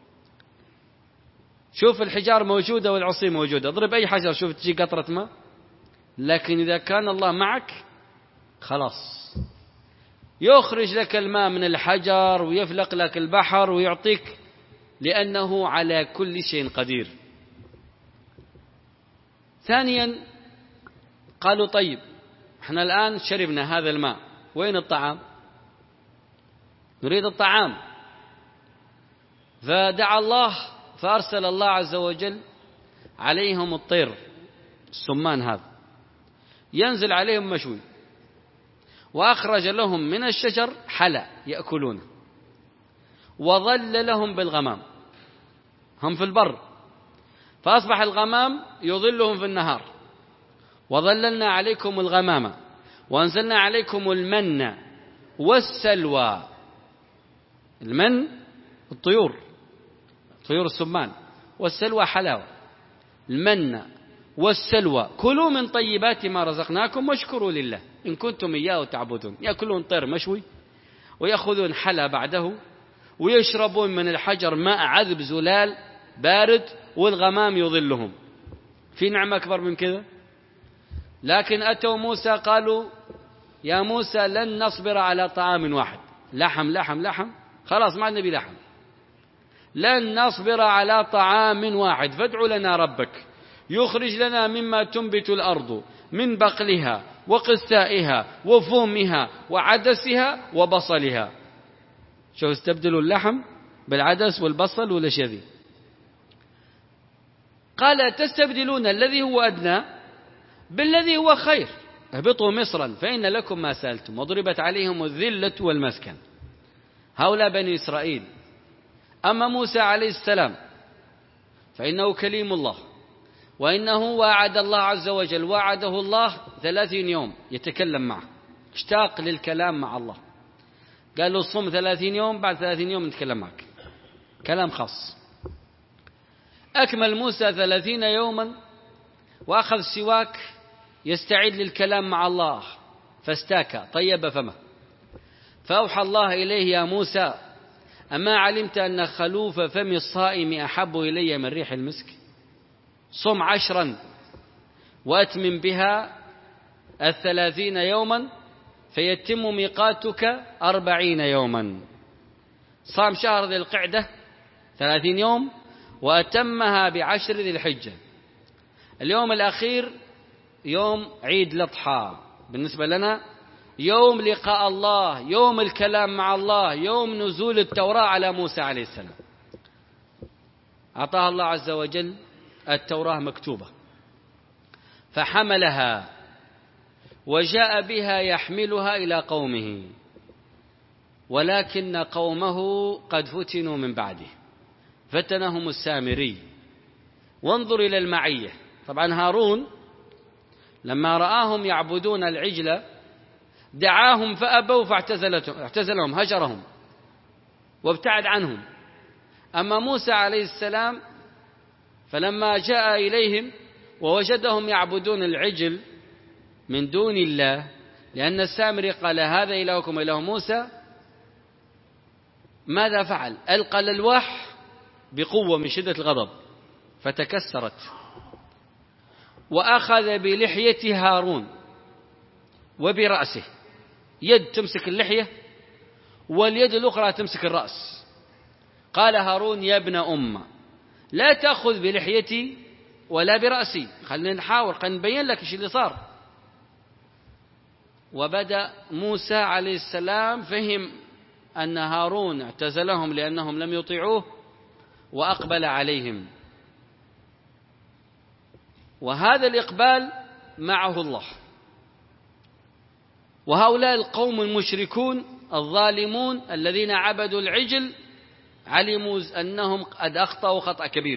شوف الحجار موجودة والعصي موجودة، اضرب أي حجر شوف تجي قطرة ماء. لكن إذا كان الله معك خلاص يخرج لك الماء من الحجر ويفلق لك البحر ويعطيك، لأنه على كل شيء قدير. ثانيا قالوا طيب احنا الآن شربنا هذا الماء، وين الطعام؟ نريد الطعام. فدعا الله فأرسل الله عز وجل عليهم الطير السمان هذا ينزل عليهم مشوي، وأخرج لهم من الشجر حلا يأكلونه، وظل لهم بالغمام. هم في البر فأصبح الغمام يظلهم في النهار. وظللنا عليكم الغمام وأنزلنا عليكم المن والسلوى. المن الطيور طيور السمان، والسلوى حلاوة. المن والسلوى كلوا من طيبات ما رزقناكم واشكروا لله إن كنتم إياه تعبدون. يأكلون طير مشوي ويأخذون حلا بعده ويشربون من الحجر ماء عذب زلال بارد والغمام يظلهم. في نعمة أكبر من كذا؟ لكن أتوا موسى قالوا يا موسى لن نصبر على طعام واحد، لحم لحم لحم خلاص ما نبي لحم، لن نصبر على طعام واحد فادع لنا ربك يخرج لنا مما تنبت الأرض من بقلها وقثائها وفومها وعدسها وبصلها. شو استبدلوا اللحم بالعدس والبصل ولا شذي؟ قال تستبدلون الذي هو أدنى بالذي هو خير اهبطوا مصرا فإن لكم ما سألتم وضربت عليهم الذلة والمسكن. هؤلاء بني إسرائيل. أما موسى عليه السلام فإنه كليم الله، وإنه وعد الله عز وجل وعده الله ثلاثين يوم يتكلم معه، اشتاق للكلام مع الله. قال له صم ثلاثين يوم، بعد ثلاثين يوم نتكلم معك كلام خاص. أكمل موسى ثلاثين يوما وأخذ سواك يستعد للكلام مع الله فاستاكى طيب فمه. فأوحى الله إليه يا موسى أما علمت أن خلوف فم الصائم أحب إلي من ريح المسك؟ صم عشرا وأتمم بها الثلاثين يوما فيتم ميقاتك أربعين يوما. صام شهر ذي القعدة ثلاثين يوم وأتمها بعشر ذي الحجة. اليوم الأخير يوم عيد الأضحى بالنسبة لنا، يوم لقاء الله، يوم الكلام مع الله، يوم نزول التوراة على موسى عليه السلام. أعطاها الله عز وجل التوراة مكتوبة فحملها وجاء بها يحملها إلى قومه، ولكن قومه قد فتنوا من بعده فتنهم السامري. وانظر إلى المعية. طبعا هارون لما رآهم يعبدون العجل دعاهم فأبوا فاعتزلهم هجرهم وابتعد عنهم. أما موسى عليه السلام فلما جاء إليهم ووجدهم يعبدون العجل من دون الله، لأن السامري قال هذا إلهكم إله موسى، ماذا فعل؟ ألقى الألواح بقوة من شدة الغضب فتكسرت، وأخذ بلحية هارون وبرأسه، يد تمسك اللحية واليد الأخرى تمسك الرأس. قال هارون يا ابن أم لا تأخذ بلحيتي ولا برأسي، خلينا نحاول خلينا نبين لك ايش اللي صار. وبدأ موسى عليه السلام فهم أن هارون اعتزلهم لأنهم لم يطيعوه وأقبل عليهم، وهذا الإقبال معه الله. وهؤلاء القوم المشركون الظالمون الذين عبدوا العجل علموا أنهم قد أخطأوا خطأ كبير،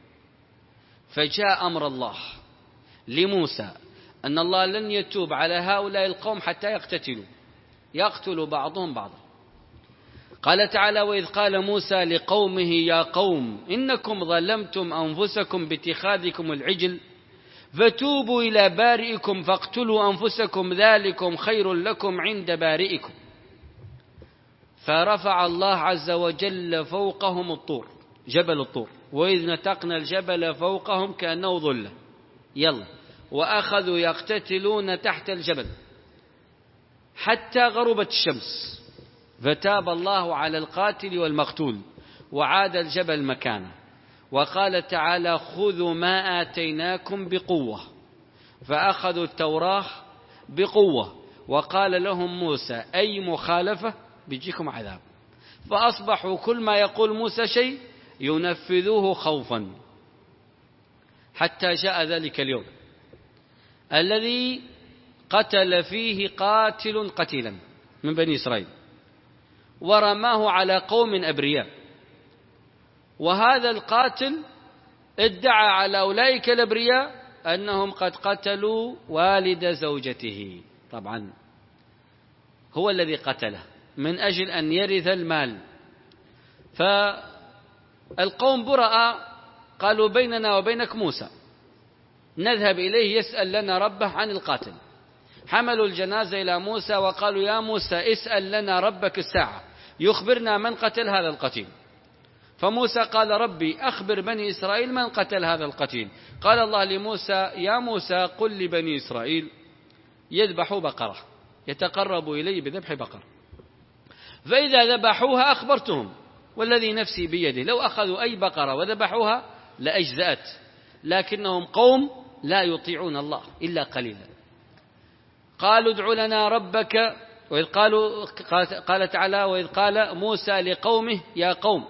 فجاء أمر الله لموسى أن الله لن يتوب على هؤلاء القوم حتى يقتتلوا، يقتل بعضهم بعضا. قال تعالى: وإذ قال موسى لقومه يا قوم إنكم ظلمتم أنفسكم باتخاذكم العجل فتوبوا إلى بارئكم فاقتلوا أنفسكم ذلكم خير لكم عند بارئكم. فرفع الله عز وجل فوقهم الطور، جبل الطور، وإذ نتقنا الجبل فوقهم كأنه ظلة، يلا، وأخذوا يقتتلون تحت الجبل حتى غربت الشمس، فتاب الله على القاتل والمقتول وعاد الجبل مكانه. وقال تعالى: خذوا ما آتيناكم بقوة، فأخذوا التوراة بقوة. وقال لهم موسى: أي مخالفة بيجيكم عذاب. فأصبحوا كل ما يقول موسى شيء ينفذوه خوفا، حتى جاء ذلك اليوم الذي قتل فيه قاتل قتيلا من بني إسرائيل ورماه على قوم أبرياء، وهذا القاتل ادعى على أولئك الأبرياء أنهم قد قتلوا والد زوجته. طبعا هو الذي قتله من أجل أن يرث المال. فالقوم براء قالوا: بيننا وبينك موسى، نذهب إليه يسأل لنا ربه عن القاتل. حملوا الجنازة إلى موسى وقالوا: يا موسى اسأل لنا ربك الساعة يخبرنا من قتل هذا القتيل. فموسى قال: ربي أخبر بني إسرائيل من قتل هذا القتيل. قال الله لموسى: يا موسى قل لبني إسرائيل يذبحوا بقرة يتقربوا إلي بذبح بقرة، فإذا ذبحوها أخبرتهم، والذي نفسي بيده لو أخذوا أي بقرة وذبحوها لأجزأت، لكنهم قوم لا يطيعون الله إلا قليلا. قالوا: ادع لنا ربك. وإذ قالوا قال تعالى: وإذ قال موسى لقومه يا قوم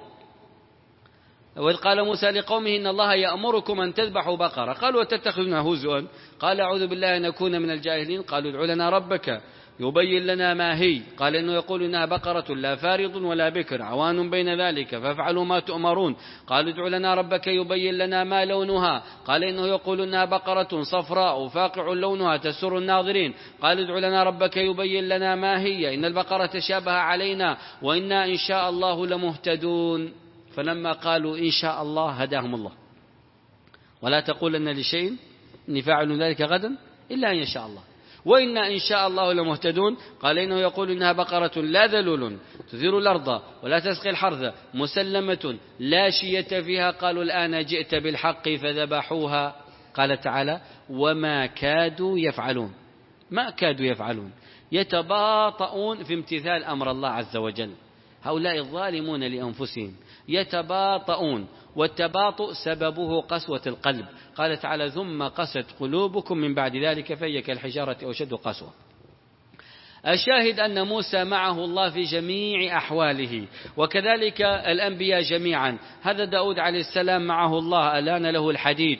وإذ قال موسى لقومه إن الله يأمركم أن تذبحوا بقرة. قالوا: وتتخذنا هزوا؟ قال: أعوذ بالله أن نكون من الجاهلين. قالوا: ادع لنا ربك يبين لنا ما هي. قال: إنه يقول إنها بقرة لا فارض ولا بكر عوان بين ذلك فافعلوا ما تؤمرون. قالوا: ادع لنا ربك يبين لنا ما لونها. قال: إنه يقول إنها بقرة صفراء فاقع لونها تسر الناظرين. قال: ادع لنا ربك يبين لنا ما هي إن البقرة تشابه علينا وإنا إن شاء الله لمهتدون. فلما قالوا إن شاء الله هداهم الله. ولا تقولن لشيء إني فاعل ذلك غدا إلا أن يشاء الله وإنا إن شاء الله لمهتدون. قال: إنه يقول إنها بقرة لا ذلول تثير الأرض ولا تسقي الحرث مسلمة لا شية فيها. قالوا: الآن جئت بالحق فذبحوها. قال تعالى: وما كادوا يفعلون. ما كادوا يفعلون، يتباطؤون في امتثال أمر الله عز وجل. هؤلاء الظالمون لأنفسهم يتباطؤون، والتباطؤ سببه قسوة القلب. قال تعالى: ثم قست قلوبكم من بعد ذلك فهي كالحجارة أو أشد قسوة. الشاهد أن موسى معه الله في جميع أحواله، وكذلك الأنبياء جميعا. هذا داود عليه السلام معه الله ألان له الحديد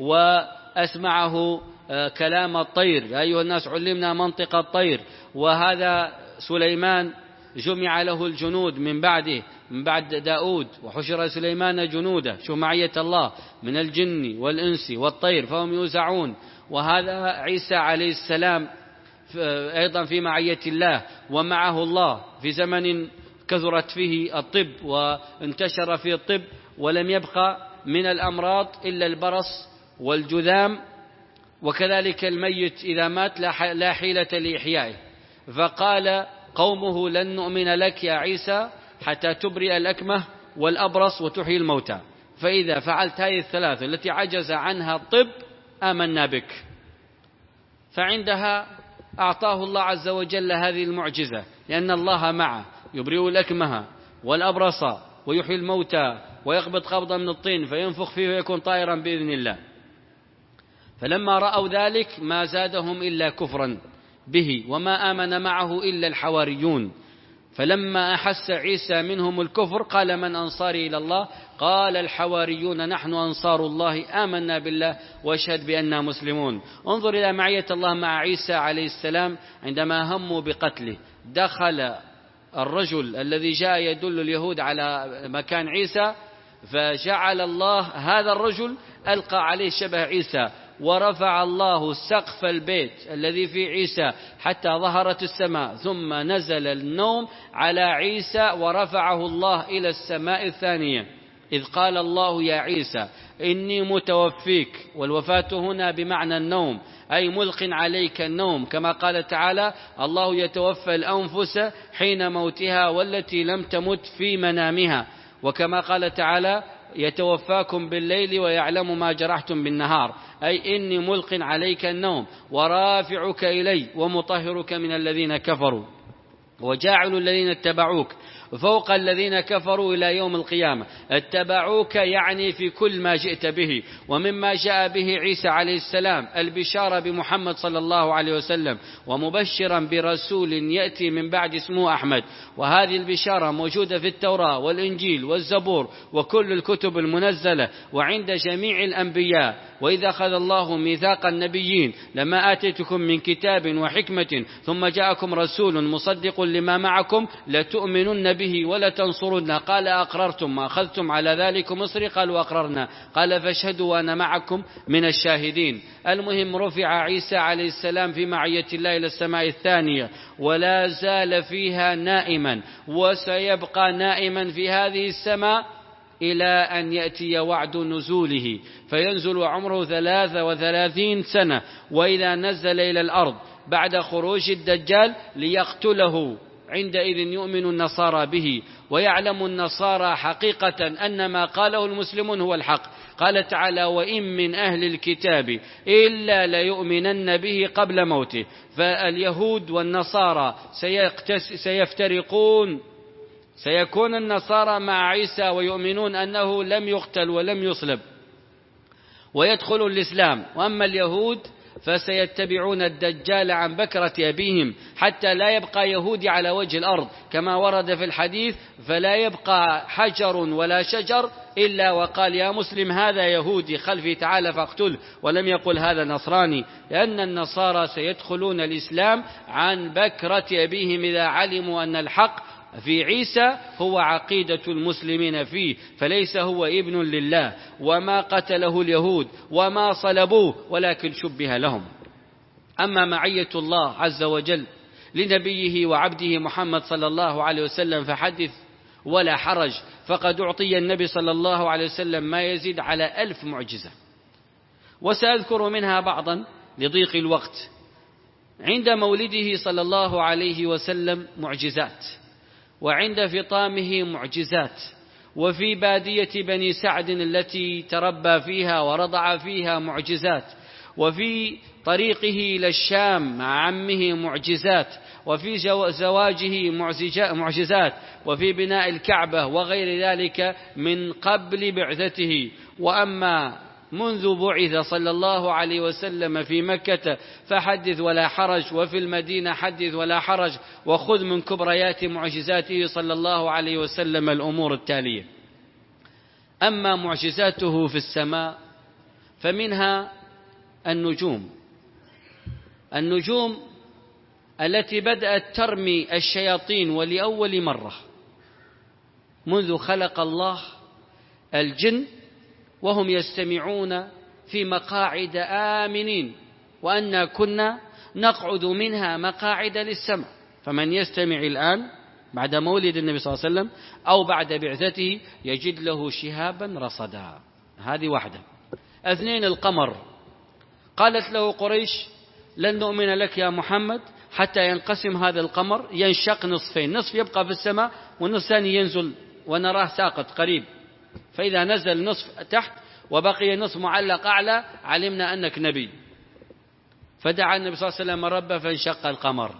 وأسمعه كلام الطير، يا أيها الناس علمنا منطق الطير. وهذا سليمان جمع له الجنود من بعده من بعد داود، وحشر سليمان جنوده، شو معية الله من الجن والإنس والطير فهم يوزعون. وهذا عيسى عليه السلام أيضا في معية الله ومعه الله في زمن كثرت فيه الطب وانتشر فيه الطب، ولم يبقى من الأمراض إلا البرص والجذام، وكذلك الميت إذا مات لا حيلة لإحيائه. فقال قومه: لن نؤمن لك يا عيسى حتى تبرئ الأكمه والأبرص وتحيي الموتى، فإذا فعلت هذه الثلاثة التي عجز عنها الطب آمنا بك. فعندها أعطاه الله عز وجل هذه المعجزة، لأن الله معه يبرئ الأكمه والأبرص ويحيي الموتى ويقبض قبضا من الطين فينفخ فيه ويكون طائرا بإذن الله. فلما رأوا ذلك ما زادهم إلا كفرا به، وما آمن معه إلا الحواريون. فلما أحس عيسى منهم الكفر قال: من أنصاري إلى الله؟ قال الحواريون: نحن أنصار الله آمنا بالله واشهد بأننا مسلمون. انظر إلى معية الله مع عيسى عليه السلام عندما هموا بقتله. دخل الرجل الذي جاء يدل اليهود على مكان عيسى، فجعل الله هذا الرجل ألقى عليه شبه عيسى، ورفع الله سقف البيت الذي في عيسى حتى ظهرت السماء، ثم نزل النوم على عيسى ورفعه الله إلى السماء الثانية، إذ قال الله يا عيسى إني متوفيك، والوفاة هنا بمعنى النوم، أي ملق عليك النوم، كما قال تعالى الله يتوفى الأنفس حين موتها والتي لم تمت في منامها، وكما قال تعالى يتوفاكم بالليل ويعلم ما جرحتم بالنهار، أي إني ملق عليك النوم ورافعك إلي ومطهرك من الذين كفروا وجاعل الذين اتبعوك فوق الذين كفروا إلى يوم القيامة. اتبعوك يعني في كل ما جئت به، ومما جاء به عيسى عليه السلام البشارة بمحمد صلى الله عليه وسلم، ومبشرا برسول يأتي من بعد اسمه أحمد، وهذه البشارة موجودة في التوراة والإنجيل والزبور وكل الكتب المنزلة وعند جميع الأنبياء. وإذا أخذ الله ميثاق النبيين لما آتيتكم من كتاب وحكمة ثم جاءكم رسول مصدق لما معكم لتؤمنن به ولتنصرن، قال أقررتم ما أخذتم على ذلك مصري؟ قالوا أقررنا، قال فاشهدوا وأنا معكم من الشاهدين. المهم رفع عيسى عليه السلام في معية الله إلى السماء الثانية، ولا زال فيها نائما، وسيبقى نائما في هذه السماء إلى أن يأتي وعد نزوله، فينزل عمره ثلاثة وثلاثين سنة، وإذا نزل إلى الأرض بعد خروج الدجال ليقتله، عندئذ يؤمن النصارى به، ويعلم النصارى حقيقة أن ما قاله المسلمون هو الحق. قال تعالى وإن من أهل الكتاب إلا ليؤمنن به قبل موته. فاليهود والنصارى سيفترقون، سيكون النصارى مع عيسى ويؤمنون أنه لم يقتل ولم يصلب ويدخل الإسلام، وأما اليهود فسيتبعون الدجال عن بكرة أبيهم حتى لا يبقى يهودي على وجه الأرض، كما ورد في الحديث فلا يبقى حجر ولا شجر إلا وقال يا مسلم هذا يهودي خلفي تعالى فاقتله، ولم يقل هذا نصراني، لأن النصارى سيدخلون الإسلام عن بكرة أبيهم إذا علموا أن الحق في عيسى هو عقيدة المسلمين فيه، فليس هو ابن لله، وما قتله اليهود وما صلبوه ولكن شبه لهم. أما معية الله عز وجل لنبيه وعبده محمد صلى الله عليه وسلم فحدث ولا حرج، فقد أعطي النبي صلى الله عليه وسلم ما يزيد على ألف معجزة، وسأذكر منها بعضا لضيق الوقت. عند مولده صلى الله عليه وسلم معجزات، وعند فطامه معجزات، وفي بادية بني سعد التي تربى فيها ورضع فيها معجزات، وفي طريقه إلى الشام مع عمه معجزات، وفي زواجه معجزات، وفي بناء الكعبة وغير ذلك من قبل بعثته. وأما منذ بعث صلى الله عليه وسلم في مكة فحدث ولا حرج، وفي المدينة حدث ولا حرج، وخذ من كبريات معجزاته صلى الله عليه وسلم الأمور التالية. أما معجزاته في السماء فمنها النجوم، النجوم التي بدأت ترمي الشياطين ولأول مرة منذ خلق الله الجن وهم يستمعون في مقاعد آمنين، وأنا كنا نقعد منها مقاعد للسمع، فمن يستمع الآن بعد مولد النبي صلى الله عليه وسلم أو بعد بعثته يجد له شهابا رصدا. هذه واحدة. اثنين القمر، قالت له قريش لن نؤمن لك يا محمد حتى ينقسم هذا القمر، ينشق نصفين، نصف يبقى في السماء والنصف الثاني ينزل ونراه ساقط قريب، فإذا نزل نصف تحت وبقي نصف معلق أعلى علمنا أنك نبي. فدعا النبي صلى الله عليه وسلم ربه فانشق القمر.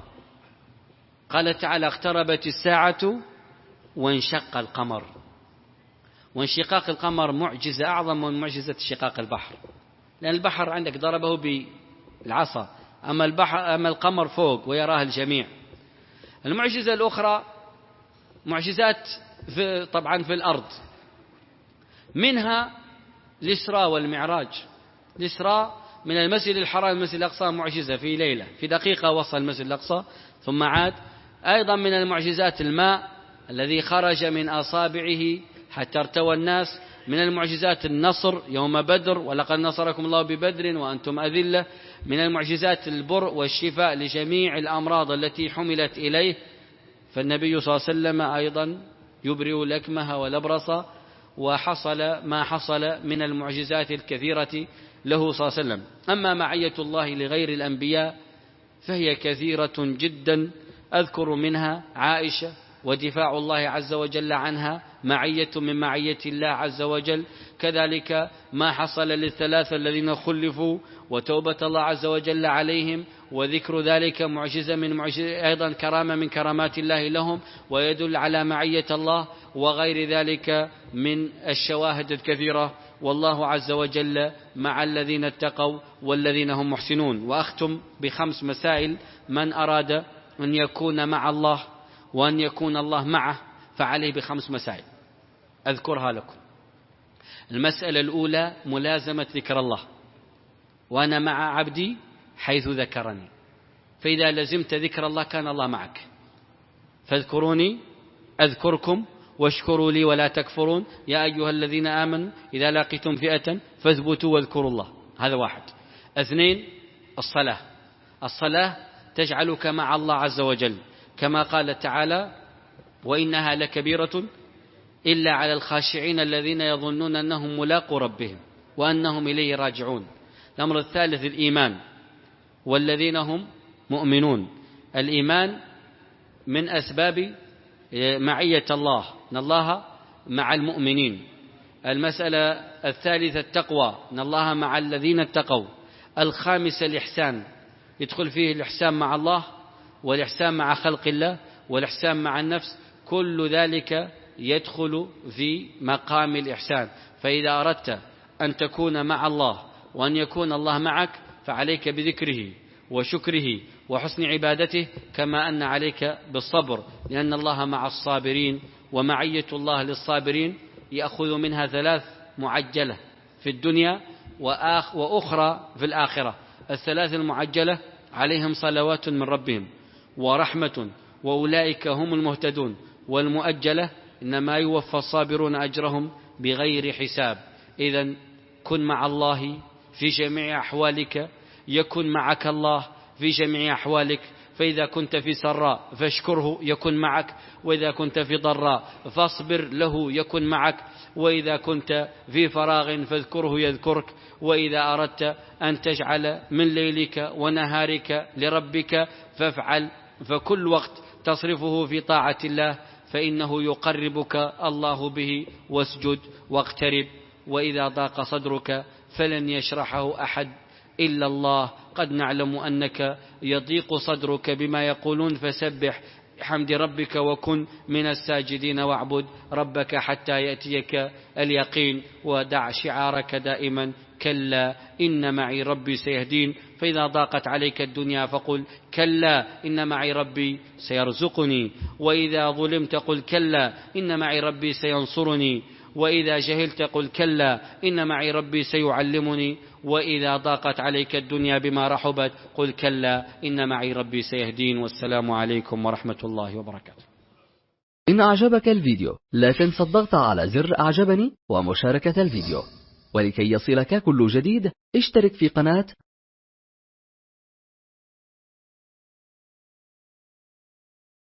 قال تعالى اقتربت الساعة وانشق القمر. وانشقاق القمر معجزة أعظم من معجزة انشقاق البحر، لأن البحر عندك ضربه بالعصا، أما البحر أما القمر فوق ويراه الجميع. المعجزة الأخرى معجزات في طبعا في الأرض، منها الإسراء والمعراج. الإسراء من المسجد الحرام المسجد الأقصى معجزة، في ليلة في دقيقة وصل المسجد الأقصى ثم عاد. أيضا من المعجزات الماء الذي خرج من أصابعه حتى ارتوى الناس. من المعجزات النصر يوم بدر، ولقد نصركم الله ببدر وأنتم أذلة. من المعجزات البر والشفاء لجميع الأمراض التي حملت إليه، فالنبي صلى الله عليه وسلم أيضا يبرئ الأكمه والأبرص، وحصل ما حصل من المعجزات الكثيرة له صلى الله عليه وسلم. أما معية الله لغير الأنبياء فهي كثيرة جدا، أذكر منها عائشة ودفاع الله عز وجل عنها معية من معية الله عز وجل. كذلك ما حصل للثلاثة الذين خلفوا وتوبة الله عز وجل عليهم، وذكر ذلك معجزة من معجزة، أيضا كرامة من كرامات الله لهم، ويدل على معية الله، وغير ذلك من الشواهد الكثيرة. والله عز وجل مع الذين اتقوا والذين هم محسنون. وأختم بخمس مسائل. من أراد أن يكون مع الله وأن يكون الله معه فعليه بخمس مسائل أذكرها لكم. المسألة الأولى ملازمة ذكر الله، وأنا مع عبدي حيث ذكرني، فإذا لزمت ذكر الله كان الله معك. فاذكروني أذكركم واشكروا لي ولا تكفرون يا أيها الذين آمنوا إذا لقيتم فئة فاثبتوا واذكروا الله. هذا واحد. اثنين الصلاة. الصلاة تجعلك مع الله عز وجل، كما قال تعالى وإنها لكبيرة إلا على الخاشعين الذين يظنون أنهم ملاقو ربهم وأنهم إليه راجعون. الأمر الثالث الإيمان، والذين هم مؤمنون. الإيمان من أسباب معية الله، أن الله مع المؤمنين. المسألة الثالثة التقوى، أن الله مع الذين اتقوا. الخامسة الإحسان، يدخل فيه الإحسان مع الله والإحسان مع خلق الله والإحسان مع النفس، كل ذلك يدخل في مقام الإحسان. فإذا أردت أن تكون مع الله وأن يكون الله معك فعليك بذكره وشكره وحسن عبادته، كما أن عليك بالصبر، لأن الله مع الصابرين. ومعية الله للصابرين يأخذ منها ثلاث معجلة في الدنيا وأخرى في الآخرة. الثلاث المعجلة عليهم صلوات من ربهم ورحمة وأولئك هم المهتدون. والمؤجلة إنما يوفى الصابرون أجرهم بغير حساب. إذن كن مع الله في جميع أحوالك يكن معك الله في جميع أحوالك. فإذا كنت في سراء فاشكره يكن معك، وإذا كنت في ضراء فاصبر له يكن معك، وإذا كنت في فراغ فاذكره يذكرك. وإذا أردت أن تجعل من ليلك ونهارك لربك فافعل، فكل وقت تصرفه في طاعة الله فإنه يقربك الله به. واسجد واقترب. وإذا ضاق صدرك فلن يشرحه أحد إلا الله. قد نعلم أنك يضيق صدرك بما يقولون، فسبح بحمد ربك وكن من الساجدين واعبد ربك حتى يأتيك اليقين. ودع شعارك دائما كلا إن معي ربي سيهدين. فإذا ضاقت عليك الدنيا فقل كلا إن معي ربي سيرزقني. وإذا ظلمت قل كلا إن معي ربي سينصرني. وإذا جهلت قل كلا إن معي ربي سيعلمني. وإذا ضاقت عليك الدنيا بما رحبت قل كلا إن معي ربي سيهدين. والسلام عليكم ورحمة الله وبركاته.
إن أعجبك الفيديو لا تنسى الضغط على زر أعجبني ومشاركة الفيديو، ولكي يصلك كل جديد اشترك في قناة